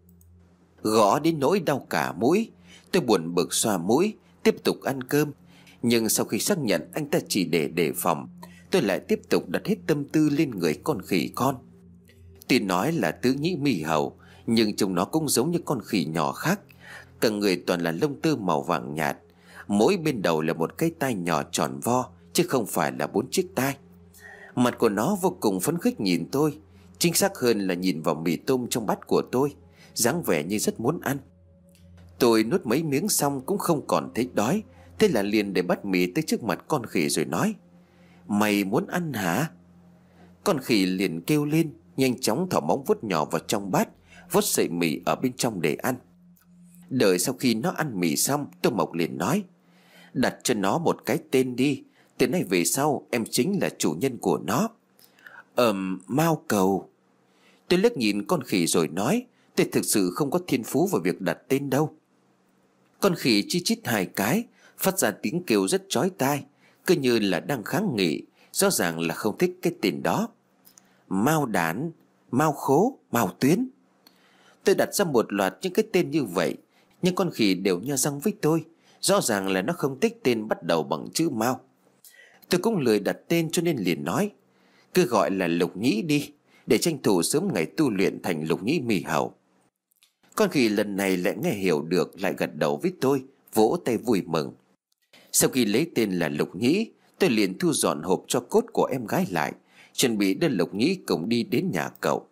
Gõ đến nỗi đau cả mũi. Tôi buồn bực xoa mũi, tiếp tục ăn cơm. Nhưng sau khi xác nhận anh ta chỉ để đề phòng, tôi lại tiếp tục đặt hết tâm tư lên người con khỉ con. Tuy nói là Tứ Nhĩ Mi Hầu, nhưng trông nó cũng giống như con khỉ nhỏ khác. Cả người toàn là lông tơ màu vàng nhạt, mỗi bên đầu là một cái tai nhỏ tròn vo, chứ không phải là 4 chiếc tai. Mặt của nó vô cùng phấn khích nhìn tôi, chính xác hơn là nhìn vào mì tôm trong bát của tôi, dáng vẻ như rất muốn ăn. Tôi nuốt mấy miếng xong cũng không còn thấy đói, thế là liền để bát mì tới trước mặt con khỉ rồi nói: Mày muốn ăn hả? Con khỉ liền kêu lên, nhanh chóng thỏ móng vuốt nhỏ vào trong bát, vuốt sợi mì ở bên trong để ăn. Đợi sau khi nó ăn mì xong, Tô Mộc liền nói: Đặt cho nó một cái tên đi, từ nay về sau em chính là chủ nhân của nó. Mao Cầu. Tôi liếc nhìn con khỉ rồi nói: Tôi thực sự không có thiên phú vào việc đặt tên đâu. Con khỉ chi chít 2 cái, phát ra tiếng kêu rất chói tai, cứ như là đang kháng nghị, rõ ràng là không thích cái tên đó. Mao Đản, Mao Khố, Mao Tuyến. Tôi đặt ra một loạt những cái tên như vậy, nhưng con khỉ đều nhe răng với tôi, rõ ràng là nó không thích tên bắt đầu bằng chữ Mao. Tôi cũng lười đặt tên cho nên liền nói, cứ gọi là Lục Nhĩ đi, để tranh thủ sớm ngày tu luyện thành Lục Nhĩ Mi Hầu. Con khỉ lần này lại nghe hiểu được, lại gật đầu với tôi, vỗ tay vui mừng. Sau khi lấy tên là Lục Nhĩ, tôi liền thu dọn hộp tro cốt của em gái lại, chuẩn bị đưa Lục Nhĩ cùng đi đến nhà cậu.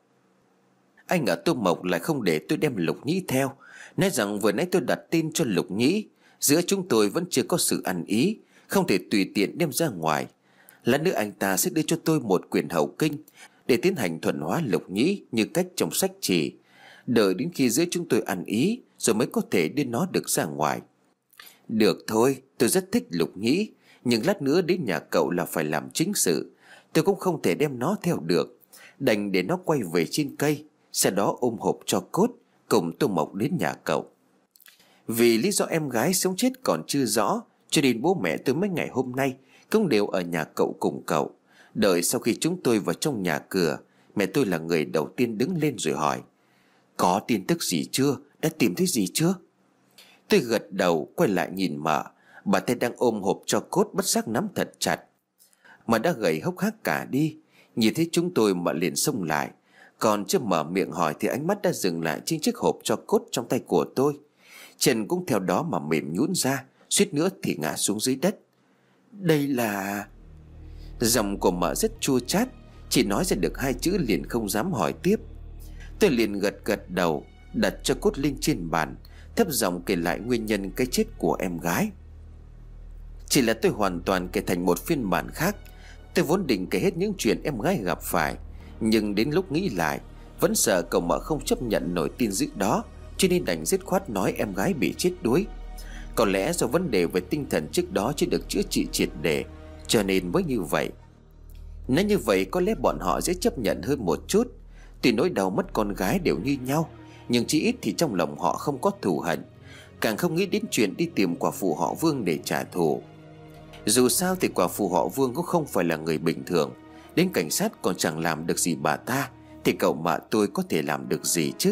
Anh ở Tô Mộc lại không để tôi đem Lục Nhĩ theo, nói rằng vừa nãy tôi đặt tên cho Lục Nhĩ, giữa chúng tôi vẫn chưa có sự ăn ý, không thể tùy tiện đem ra ngoài. Lát nữa anh ta sẽ đưa cho tôi một quyển hậu kinh để tiến hành thuần hóa Lục Nhĩ như cách trong sách chỉ, đợi đến khi giữa chúng tôi ăn ý rồi mới có thể đưa nó được ra ngoài. Được thôi, tôi rất thích Lục Nhĩ, nhưng lát nữa đến nhà cậu là phải làm chính sự, tôi cũng không thể đem nó theo được, đành để nó quay về trên cây, sau đó ôm hộp tro cốt cùng Tô Mộc đến nhà cậu. Vì lý do em gái sống chết còn chưa rõ, cho nên bố mẹ tôi mấy ngày hôm nay cũng đều ở nhà cậu cùng cậu. Đợi sau khi chúng tôi vào trong nhà cửa, mẹ tôi là người đầu tiên đứng lên rồi hỏi, có tin tức gì chưa? Đã tìm thấy gì chưa? Tôi gật đầu quay lại nhìn mợ. Bà ta đang ôm hộp tro cốt bất giác nắm thật chặt. Mà đã gầy hốc hác cả đi. Nhìn thấy chúng tôi mợ liền xông lại. Còn chưa mở miệng hỏi thì ánh mắt đã dừng lại trên chiếc hộp tro cốt trong tay của tôi. Chân cũng theo đó mà mềm nhũn ra, suýt nữa thì ngã xuống dưới đất. Đây là... Giọng của mợ rất chua chát, chỉ nói ra được hai chữ liền không dám hỏi tiếp. Tôi liền gật gật đầu, đặt tro cốt lên trên bàn, thấp giọng kể lại nguyên nhân cái chết của em gái. Chỉ là tôi hoàn toàn kể thành một phiên bản khác. Tôi vốn định kể hết những chuyện em gái gặp phải, nhưng đến lúc nghĩ lại vẫn sợ cậu mợ không chấp nhận nổi tin dữ đó, cho nên đành dứt khoát nói em gái bị chết đuối. Có lẽ do vấn đề về tinh thần trước đó chưa được chữa trị triệt để, cho nên mới như vậy. Nếu như vậy có lẽ bọn họ sẽ chấp nhận hơn một chút. Tuy nỗi đau mất con gái đều như nhau, nhưng chỉ ít thì trong lòng họ không có thù hận, càng không nghĩ đến chuyện đi tìm quả phụ họ Vương để trả thù. Dù sao thì quả phụ họ Vương cũng không phải là người bình thường, đến cảnh sát còn chẳng làm được gì bà ta, thì cậu mợ tôi có thể làm được gì chứ?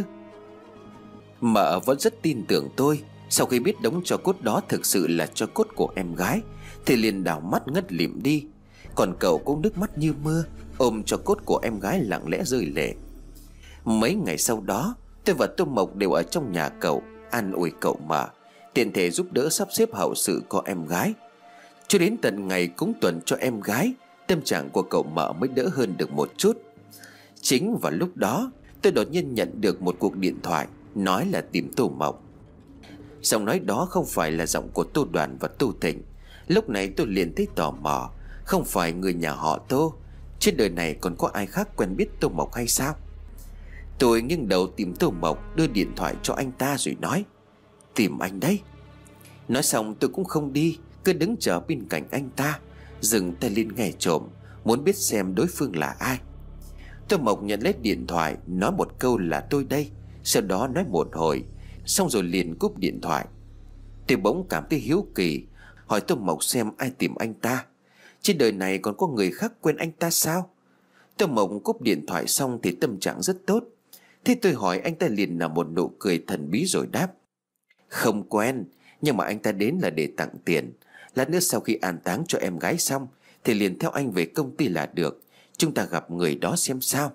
Mợ vẫn rất tin tưởng tôi. Sau khi biết đống tro cốt đó thực sự là tro cốt của em gái thì liền đảo mắt ngất lịm đi. Còn cậu cũng nước mắt như mưa, ôm tro cốt của em gái lặng lẽ rơi lệ. Mấy ngày sau đó, tôi và Tô Mộc đều ở trong nhà cậu, an ủi cậu mợ, tiện thể giúp đỡ sắp xếp hậu sự của em gái. Cho đến tận ngày cúng tuần cho em gái, tâm trạng của cậu mợ mới đỡ hơn được một chút. Chính vào lúc đó, tôi đột nhiên nhận được một cuộc điện thoại, nói là tìm Tô Mộc. Giọng nói đó không phải là giọng của Tô Đoàn và Tô Thịnh. Lúc này tôi liền thấy tò mò, không phải người nhà họ Tô, trên đời này còn có ai khác quen biết Tô Mộc hay sao? Tôi nghiêng đầu tìm Tô Mộc, đưa điện thoại cho anh ta rồi nói, tìm anh đấy. Nói xong tôi cũng không đi, cứ đứng chờ bên cạnh anh ta, dừng tay lên nghe trộm, muốn biết xem đối phương là ai. Tô Mộc nhận lấy điện thoại, nói một câu là tôi đây, sau đó nói một hồi, xong rồi liền cúp điện thoại. Tôi bỗng cảm thấy hiếu kỳ, hỏi Tô Mộc xem ai tìm anh ta. Trên đời này còn có người khác quên anh ta sao? Tô Mộc cúp điện thoại xong thì tâm trạng rất tốt. Thế tôi hỏi, anh ta liền nở một nụ cười thần bí rồi đáp, không quen, nhưng mà anh ta đến là để tặng tiền. Lát nữa sau khi an táng cho em gái xong thì liền theo anh về công ty là được. Chúng ta gặp người đó xem sao.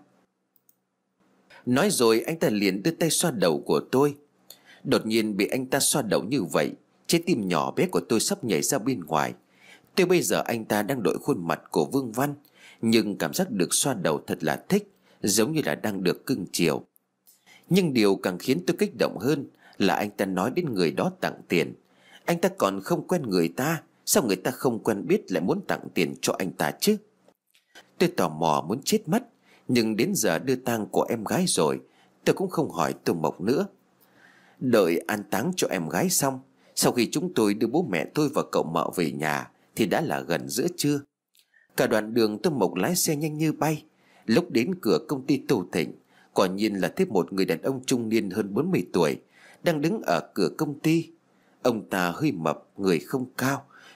Nói rồi anh ta liền đưa tay xoa đầu của tôi. Đột nhiên bị anh ta xoa đầu như vậy, trái tim nhỏ bé của tôi sắp nhảy ra bên ngoài. Tôi bây giờ anh ta đang đội khuôn mặt của Vương Văn, nhưng cảm giác được xoa đầu thật là thích, giống như là đang được cưng chiều. Nhưng điều càng khiến tôi kích động hơn là anh ta nói đến người đó tặng tiền. Anh ta còn không quen người ta, sao người ta không quen biết lại muốn tặng tiền cho anh ta chứ? Tôi tò mò muốn chết mất, nhưng đến giờ đưa tang của em gái rồi, tôi cũng không hỏi Tô Mộc nữa. Đợi an táng cho em gái xong, sau khi chúng tôi đưa bố mẹ tôi và cậu mợ về nhà thì đã là gần giữa trưa. Cả đoạn đường Tô Mộc lái xe nhanh như bay. Lúc đến cửa công ty Tô Thịnh, quả nhiên là thấy một người đàn ông trung niên hơn 40 tuổi đang đứng ở cửa công ty. Ông ta hơi mập, người không cao,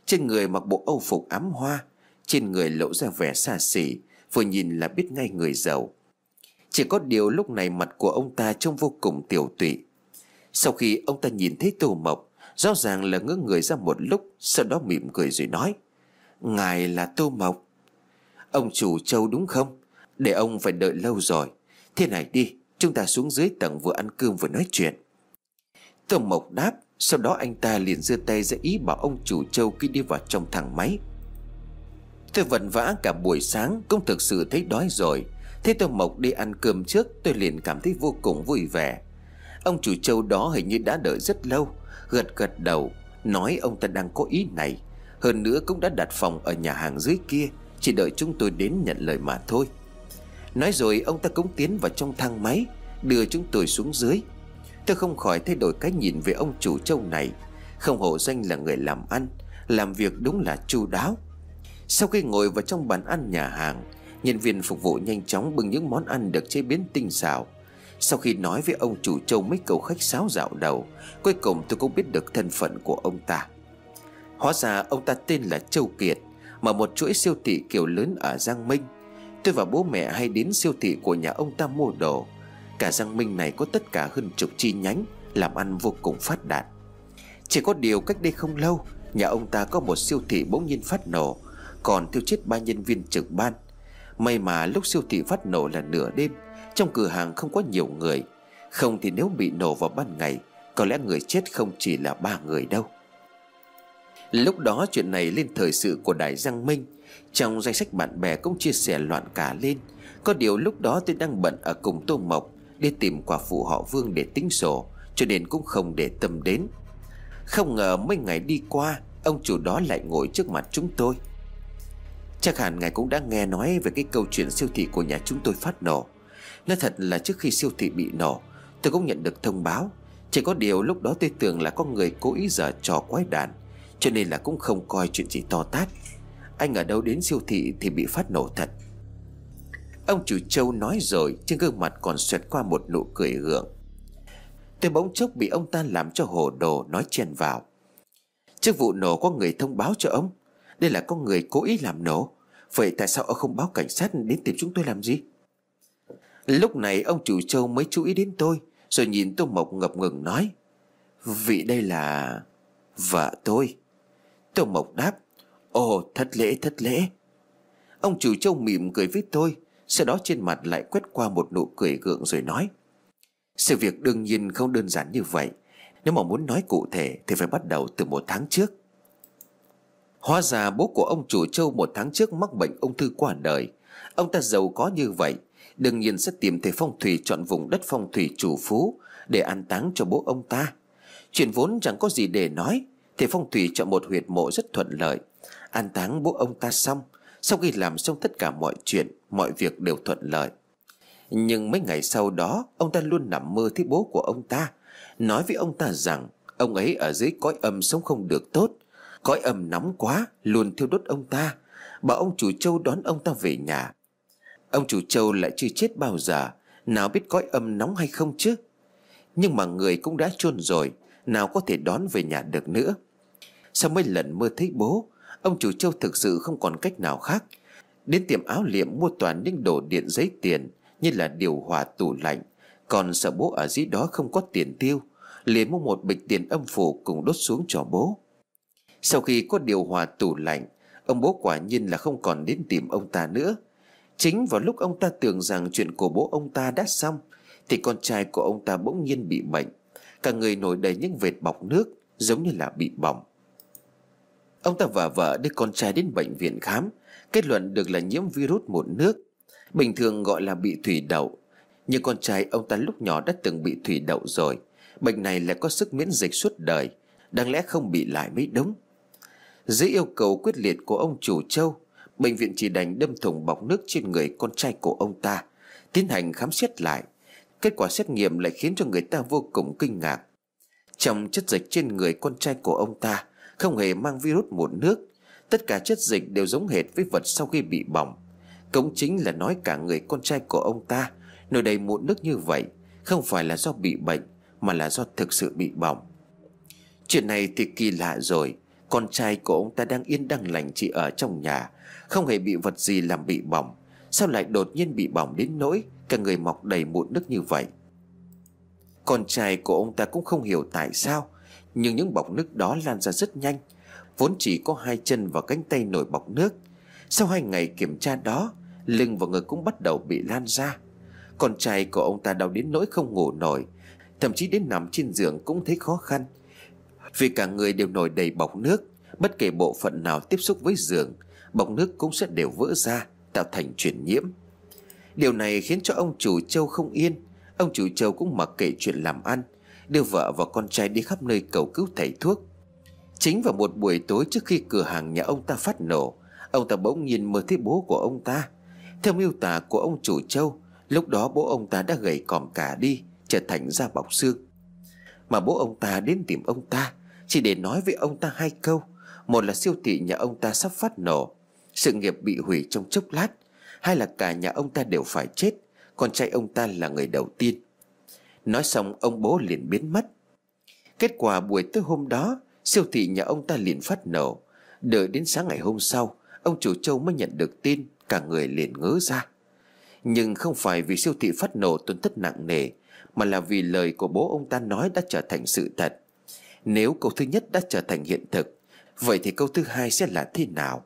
Trên người mặc bộ âu phục ám hoa, trên người lộ ra vẻ xa xỉ, vừa nhìn là biết ngay người giàu. Chỉ có điều lúc này mặt của ông ta trông vô cùng tiều tụy. Sau khi ông ta nhìn thấy Tô Mộc, rõ ràng là ngỡ người ra một lúc, sau đó mỉm cười rồi nói: "Ngài là Tô Mộc? Ông chủ Châu đúng không? Để ông phải đợi lâu rồi. Thế này đi, chúng ta xuống dưới tầng vừa ăn cơm vừa nói chuyện." Tô Mộc đáp. Sau đó anh ta liền giơ tay ra ý bảo ông chủ Châu khi đi vào trong thang máy. Tôi vội vã cả buổi sáng cũng thực sự thấy đói rồi. Thế Tô Mộc đi ăn cơm trước, tôi liền cảm thấy vô cùng vui vẻ. Ông chủ Châu đó hình như đã đợi rất lâu, gật gật đầu, nói ông ta đang có ý này. Hơn nữa cũng đã đặt phòng ở nhà hàng dưới kia, chỉ đợi chúng tôi đến nhận lời mà thôi. Nói rồi ông ta cũng tiến vào trong thang máy, đưa chúng tôi xuống dưới. Tôi không khỏi thay đổi cái nhìn về ông chủ Châu này. Không hổ danh là người làm ăn, làm việc đúng là chu đáo. Sau khi ngồi vào trong bàn ăn nhà hàng, nhân viên phục vụ nhanh chóng bưng những món ăn được chế biến tinh xảo. Sau khi nói với ông chủ Châu mấy câu khách sáo dạo đầu, cuối cùng tôi cũng biết được thân phận của ông ta. Hóa ra ông ta tên là Châu Kiệt, mở một chuỗi siêu thị kiểu lớn ở Giang Minh. Tôi và bố mẹ hay đến siêu thị của nhà ông ta mua đồ. Cả Giang Minh này có tất cả hơn chục chi nhánh, làm ăn vô cùng phát đạt. Chỉ có điều cách đây không lâu, nhà ông ta có một siêu thị bỗng nhiên phát nổ, còn thiêu chết 3 nhân viên trực ban. May mà lúc siêu thị phát nổ là nửa đêm, trong cửa hàng không có nhiều người. Không thì nếu bị nổ vào ban ngày, có lẽ người chết không chỉ là 3 người đâu. Lúc đó chuyện này lên thời sự của đài Giang Minh, trong danh sách bạn bè cũng chia sẻ loạn cả lên. Có điều lúc đó tôi đang bận ở cùng Tô Mộc đi tìm quả phụ họ Vương để tính sổ, cho nên cũng không để tâm đến. Không ngờ mấy ngày đi qua, ông chủ đó lại ngồi trước mặt chúng tôi. Chắc hẳn ngài cũng đã nghe nói về cái câu chuyện siêu thị của nhà chúng tôi phát nổ. Nói thật là trước khi siêu thị bị nổ, tôi cũng nhận được thông báo. Chỉ có điều lúc đó tôi tưởng là có người cố ý giở trò quái đản, cho nên là cũng không coi chuyện gì to tát. Anh ở đâu đến siêu thị thì bị phát nổ thật. Ông chủ Châu nói rồi, trên gương mặt còn xoẹt qua một nụ cười gượng. Tôi bỗng chốc bị ông ta làm cho hồ đồ, nói chen vào: "Trước vụ nổ có người thông báo cho ông. Đây là có người cố ý làm nổ. Vậy tại sao ông không báo cảnh sát đến tìm chúng tôi làm gì?" Lúc này ông chủ Châu mới chú ý đến tôi, rồi nhìn Tô Mộc ngập ngừng nói: "Vị đây là vợ tôi." Tô Mộc đáp: "Ồ, thất lễ thất lễ." Ông chủ Châu mỉm cười với tôi, sau đó trên mặt lại quét qua một nụ cười gượng rồi nói: "Sự việc đương nhiên không đơn giản như vậy. Nếu mà muốn nói cụ thể thì phải bắt đầu từ 1 tháng trước." Hóa ra bố của ông chủ Châu 1 tháng trước mắc bệnh ung thư qua đời. Ông ta giàu có như vậy, đương nhiên sẽ tìm thầy phong thủy chọn vùng đất phong thủy chủ phú để an táng cho bố ông ta. Chuyện vốn chẳng có gì để nói, thầy phong thủy chọn một huyệt mộ rất thuận lợi. An táng bố ông ta xong, sau khi làm xong tất cả mọi chuyện, mọi việc đều thuận lợi. Nhưng mấy ngày sau đó, ông ta luôn nằm mơ thấy bố của ông ta, nói với ông ta rằng ông ấy ở dưới cõi âm sống không được tốt. Cõi âm nóng quá, luôn thiêu đốt ông ta, bảo ông chủ Châu đón ông ta về nhà. Ông chủ Châu lại chưa chết bao giờ, nào biết cõi âm nóng hay không chứ. Nhưng mà người cũng đã chôn rồi, nào có thể đón về nhà được nữa. Sau mấy lần mơ thấy bố, ông chủ Châu thực sự không còn cách nào khác. Đến tiệm áo liệm mua toàn những đồ điện giấy tiền, như là điều hòa, tủ lạnh. Còn sợ bố ở dưới đó không có tiền tiêu, liền mua một bịch tiền âm phủ cùng đốt xuống cho bố. Sau khi có điều hòa, tủ lạnh, ông bố quả nhiên là không còn đến tìm ông ta nữa. Chính vào lúc ông ta tưởng rằng chuyện của bố ông ta đã xong, thì con trai của ông ta bỗng nhiên bị bệnh. Cả người nổi đầy những vệt bọc nước, giống như là bị bỏng. Ông ta và vợ đưa con trai đến bệnh viện khám, kết luận được là nhiễm virus mụn nước, bình thường gọi là bị thủy đậu. Nhưng con trai ông ta lúc nhỏ đã từng bị thủy đậu rồi, bệnh này lại có sức miễn dịch suốt đời, đáng lẽ không bị lại mới đúng. Dưới yêu cầu quyết liệt của ông chủ Châu, bệnh viện chỉ đành đâm thủng bọc nước trên người con trai của ông ta, tiến hành khám xét lại. Kết quả xét nghiệm lại khiến cho người ta vô cùng kinh ngạc. Trong chất dịch trên người con trai của ông ta không hề mang virus mụn nước. Tất cả chất dịch đều giống hệt với vật sau khi bị bỏng. Cũng chính là nói cả người con trai của ông ta nổi đầy mụn nước như vậy không phải là do bị bệnh, mà là do thực sự bị bỏng. Chuyện này thì kỳ lạ rồi. Con trai của ông ta đang yên đang lành chỉ ở trong nhà, không hề bị vật gì làm bị bỏng, sao lại đột nhiên bị bỏng đến nỗi cả người mọc đầy mụn nước như vậy? Con trai của ông ta cũng không hiểu tại sao, nhưng những bọt nước đó lan ra rất nhanh. Vốn chỉ có 2 chân và cánh tay nổi bọt nước, sau 2 ngày kiểm tra đó, lưng và ngực cũng bắt đầu bị lan ra. Con trai của ông ta đau đến nỗi không ngủ nổi, thậm chí đến nằm trên giường cũng thấy khó khăn, vì cả người đều nổi đầy bọt nước. Bất kể bộ phận nào tiếp xúc với giường, bọt nước cũng sẽ đều vỡ ra, tạo thành truyền nhiễm. Điều này khiến cho ông chủ Châu không yên. Ông chủ Châu cũng mặc kệ chuyện làm ăn, đưa vợ và con trai đi khắp nơi cầu cứu thầy thuốc. Chính vào một buổi tối trước khi cửa hàng nhà ông ta phát nổ, ông ta bỗng nhiên mơ thấy bố của ông ta. Theo miêu tả của ông chủ Châu, lúc đó bố ông ta đã gầy còm cả đi, trở thành da bọc xương. Mà bố ông ta đến tìm ông ta chỉ để nói với ông ta 2 câu. Một là siêu thị nhà ông ta sắp phát nổ, sự nghiệp bị hủy trong chốc lát. Hai là cả nhà ông ta đều phải chết, con trai ông ta là người đầu tiên. Nói xong ông bố liền biến mất. Kết quả buổi tối hôm đó, siêu thị nhà ông ta liền phát nổ. Đợi đến sáng ngày hôm sau, ông chủ Châu mới nhận được tin, cả người liền ngớ ra. Nhưng không phải vì siêu thị phát nổ tổn thất nặng nề, mà là vì lời của bố ông ta nói đã trở thành sự thật. Nếu câu thứ nhất đã trở thành hiện thực, vậy thì câu thứ hai sẽ là thế nào?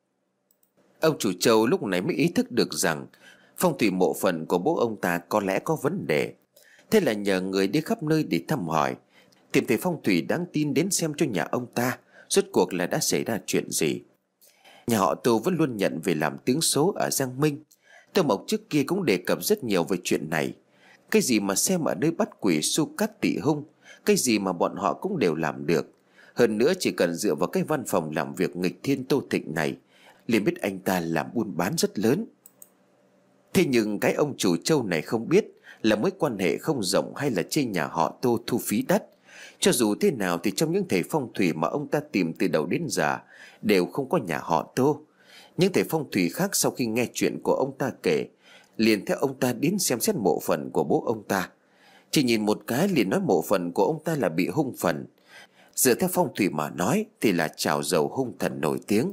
Ông chủ Châu lúc này mới ý thức được rằng phong thủy mộ phần của bố ông ta có lẽ có vấn đề. Thế là nhờ người đi khắp nơi để thăm hỏi, tìm thầy phong thủy đáng tin đến xem cho nhà ông ta rốt cuộc là đã xảy ra chuyện gì. Nhà họ Tô vẫn luôn nhận về làm tướng số ở Giang Minh. Tô Mộc trước kia cũng đề cập rất nhiều về chuyện này. Cái gì mà xem ở nơi bắt quỷ su cát tị hung, cái gì mà bọn họ cũng đều làm được. Hơn nữa chỉ cần dựa vào cái văn phòng làm việc nghịch thiên Tô Thịnh này, liền biết anh ta làm buôn bán rất lớn. Thế nhưng cái ông chủ Châu này không biết là mối quan hệ không rộng hay là trên nhà họ Tô thu phí đắt. Cho dù thế nào thì trong những thầy phong thủy mà ông ta tìm từ đầu đến giờ đều không có nhà họ Tô. Những thầy phong thủy khác sau khi nghe chuyện của ông ta kể, liền theo ông ta đến xem xét mộ phần của bố ông ta. Chỉ nhìn một cái liền nói mộ phần của ông ta là bị hung phần. Dựa theo phong thủy mà nói thì là trào dầu hung thần nổi tiếng.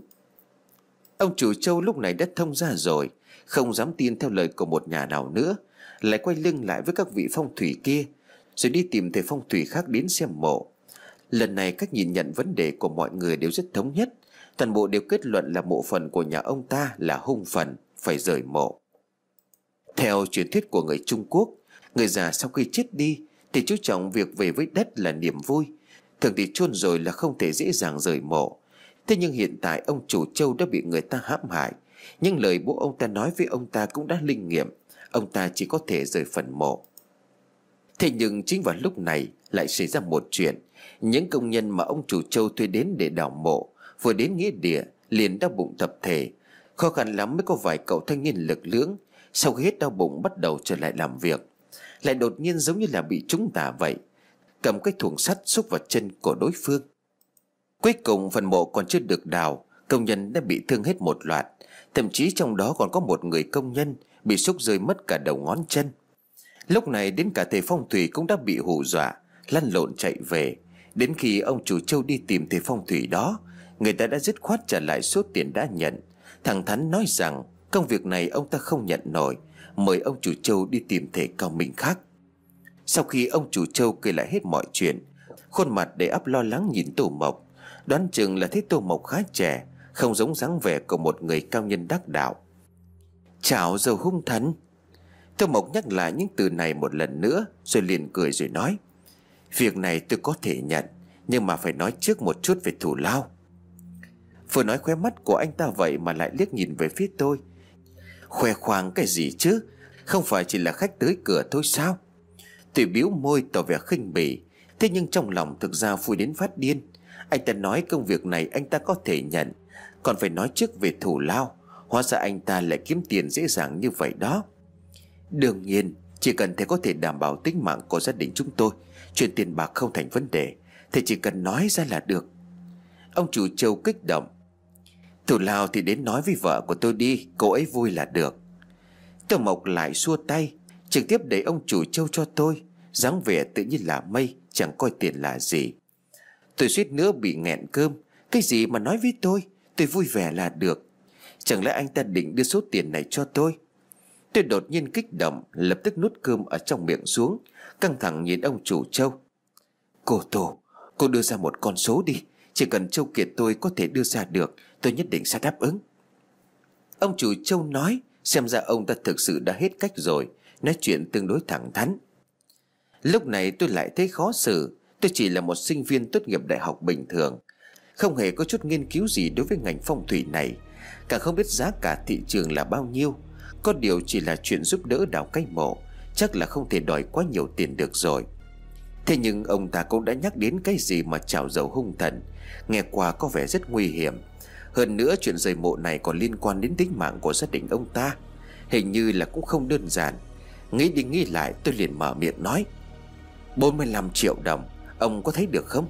Ông chủ Châu lúc này đã thông ra rồi, không dám tin theo lời của một nhà nào nữa, lại quay lưng lại với các vị phong thủy kia, rồi đi tìm thầy phong thủy khác đến xem mộ. Lần này cách nhìn nhận vấn đề của mọi người đều rất thống nhất. Toàn bộ đều kết luận là mộ phần của nhà ông ta là hung phần, phải rời mộ. Theo truyền thuyết của người Trung Quốc, người già sau khi chết đi thì chú trọng việc về với đất là niềm vui. Thường thì chôn rồi là không thể dễ dàng rời mộ. Thế nhưng hiện tại ông chủ Châu đã bị người ta hãm hại. Nhưng lời bố ông ta nói với ông ta cũng đã linh nghiệm. Ông ta chỉ có thể rời phần mộ. Thế nhưng chính vào lúc này lại xảy ra một chuyện. Những công nhân mà ông chủ Châu thuê đến để đào mộ vừa đến nghĩa địa liền đau bụng tập thể. Khó khăn lắm mới có vài cậu thanh niên lực lưỡng, sau khi hết đau bụng bắt đầu trở lại làm việc, lại đột nhiên giống như là bị trúng tà vậy, cầm cái thuồng sắt xúc vào chân của đối phương. Cuối cùng phần mộ còn chưa được đào, công nhân đã bị thương hết một loạt. Thậm chí trong đó còn có một người công nhân bị xúc rơi mất cả đầu ngón chân. Lúc này đến cả thầy phong thủy cũng đã bị hù dọa, lăn lộn chạy về. Đến khi ông chủ Châu đi tìm thầy phong thủy đó, người ta đã dứt khoát trả lại số tiền đã nhận, thẳng thắn nói rằng công việc này ông ta không nhận nổi, mời ông chủ Châu đi tìm thầy cao minh khác. Sau khi ông chủ Châu kể lại hết mọi chuyện, khuôn mặt đầy ắp lo lắng nhìn Tô Mộc. Đoán chừng là thấy Tô Mộc khá trẻ, không giống dáng vẻ của một người cao nhân đắc đạo. Chảo dầu hung thần. Tô Mộc nhắc lại những từ này một lần nữa, rồi liền cười rồi nói: Việc này tôi có thể nhận, nhưng mà phải nói trước một chút về thù lao. Vừa nói khóe mắt của anh ta vậy mà lại liếc nhìn về phía tôi. Khoe khoang cái gì chứ, không phải chỉ là khách tới cửa thôi sao? Tôi bĩu môi tỏ vẻ khinh bỉ, thế nhưng trong lòng thực ra vui đến phát điên. Anh ta nói công việc này anh ta có thể nhận, còn phải nói trước về thù lao. Hóa ra anh ta lại kiếm tiền dễ dàng như vậy đó. Đương nhiên, chỉ cần thầy có thể đảm bảo tính mạng của gia đình chúng tôi, chuyện tiền bạc không thành vấn đề. Thầy chỉ cần nói ra là được. Ông chủ Châu kích động: Thù lao thì đến nói với vợ của tôi đi, cô ấy vui là được. Tô Mộc lại xua tay, trực tiếp đẩy ông chủ Châu cho tôi, dáng vẻ tự nhiên là mây, chẳng coi tiền là gì. Tôi suýt nữa bị nghẹn cơm, Cái gì mà nói với tôi vui vẻ là được. Chẳng lẽ anh ta định đưa số tiền này cho tôi? Tôi đột nhiên kích động, lập tức nuốt cơm ở trong miệng xuống, căng thẳng nhìn ông chủ trâu. Cô Tô, cô đưa ra một con số đi. Chỉ cần Châu Kiệt tôi có thể đưa ra được, tôi nhất định sẽ đáp ứng. Ông chủ trâu nói, xem ra ông ta thực sự đã hết cách rồi, nói chuyện tương đối thẳng thắn. Lúc này tôi lại thấy khó xử. Tôi chỉ là một sinh viên tốt nghiệp đại học bình thường, không hề có chút nghiên cứu gì đối với ngành phong thủy này, càng không biết giá cả thị trường là bao nhiêu. Có điều chỉ là chuyện giúp đỡ đào cái mộ, chắc là không thể đòi quá nhiều tiền được rồi. Thế nhưng ông ta cũng đã nhắc đến cái gì mà trào dầu hung thần, nghe qua có vẻ rất nguy hiểm. Hơn nữa chuyện rời mộ này còn liên quan đến tính mạng của gia đình ông ta, hình như là cũng không đơn giản. Nghĩ đi nghĩ lại tôi liền mở miệng nói: 45 triệu đồng, ông có thấy được không?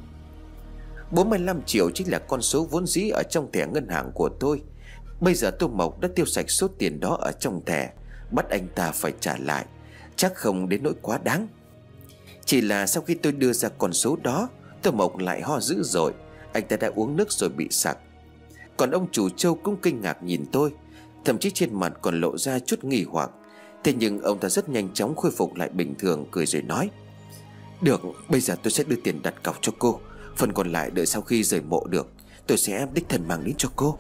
45 triệu chính là con số vốn dĩ ở trong thẻ ngân hàng của tôi. Bây giờ Tô Mộc đã tiêu sạch số tiền đó ở trong thẻ, bắt anh ta phải trả lại, chắc không đến nỗi quá đáng. Chỉ là sau khi tôi đưa ra con số đó, Tô Mộc lại ho dữ dội. Anh ta đã uống nước rồi bị sặc. Còn ông chủ trâu cũng kinh ngạc nhìn tôi, thậm chí trên mặt còn lộ ra chút nghi hoặc. Thế nhưng ông ta rất nhanh chóng khôi phục lại bình thường, cười rồi nói: Được, bây giờ tôi sẽ đưa tiền đặt cọc cho cô. Phần còn lại đợi sau khi rời mộ được, tôi sẽ đích thân mang đến cho cô.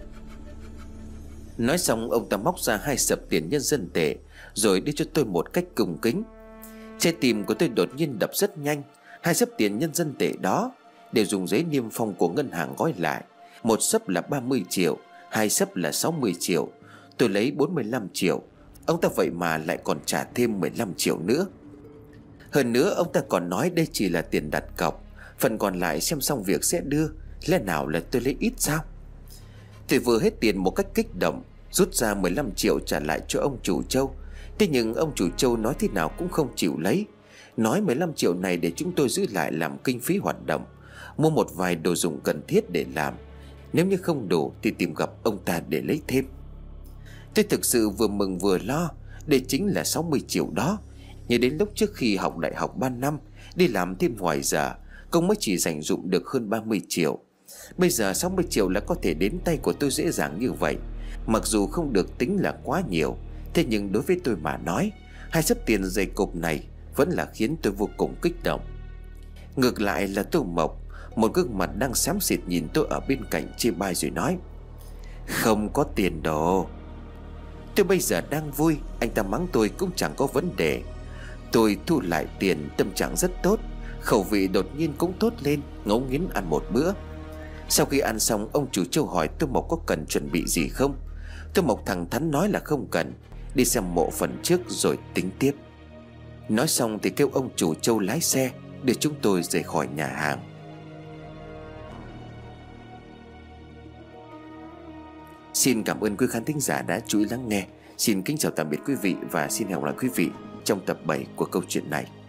Nói xong ông ta móc ra 2 sập tiền nhân dân tệ, rồi đưa cho tôi một cách cung kính. Trái tim của tôi đột nhiên đập rất nhanh. 2 sấp tiền nhân dân tệ đó đều dùng giấy niêm phong của ngân hàng gói lại. Một sấp là 30 triệu, 2 sấp là 60 triệu. Tôi lấy 45 triệu. Ông ta vậy mà lại còn trả thêm 15 triệu nữa. Hơn nữa ông ta còn nói đây chỉ là tiền đặt cọc, phần còn lại xem xong việc sẽ đưa. Lẽ nào là tôi lấy ít sao? Tôi vừa hết tiền một cách kích động, rút ra 15 triệu trả lại cho ông chủ trâu. Thế nhưng ông chủ trâu nói thế nào cũng không chịu lấy, nói 15 triệu này để chúng tôi giữ lại làm kinh phí hoạt động, mua một vài đồ dùng cần thiết để làm. Nếu như không đủ thì tìm gặp ông ta để lấy thêm. Tôi thực sự vừa mừng vừa lo. Đây chính là 60 triệu đó. Nhớ đến lúc trước khi học đại học 3 năm, đi làm thêm ngoài giờ, công mới chỉ dành dụm được hơn 30 triệu. Bây giờ 60 triệu là có thể đến tay của tôi dễ dàng như vậy. Mặc dù không được tính là quá nhiều, thế nhưng đối với tôi mà nói, 2 sấp tiền dày cộp này vẫn là khiến tôi vô cùng kích động. Ngược lại là Tô Mộc, một gương mặt đang xám xịt nhìn tôi ở bên cạnh chê bai rồi nói: Không có tiền đồ. Tôi bây giờ đang vui, anh ta mắng tôi cũng chẳng có vấn đề. Tôi thu lại tiền, tâm trạng rất tốt, khẩu vị đột nhiên cũng tốt lên, ngấu nghiến ăn một bữa. Sau khi ăn xong, ông chủ trâu hỏi Tô Mộc có cần chuẩn bị gì không. Tô Mộc thẳng thắn nói là không cần, đi xem mộ phần trước rồi tính tiếp. Nói xong thì kêu ông chủ trâu lái xe để chúng tôi rời khỏi nhà hàng. Xin cảm ơn quý khán thính giả đã chú ý lắng nghe. Xin kính chào tạm biệt quý vị và xin hẹn gặp lại quý vị trong tập 7 của câu chuyện này.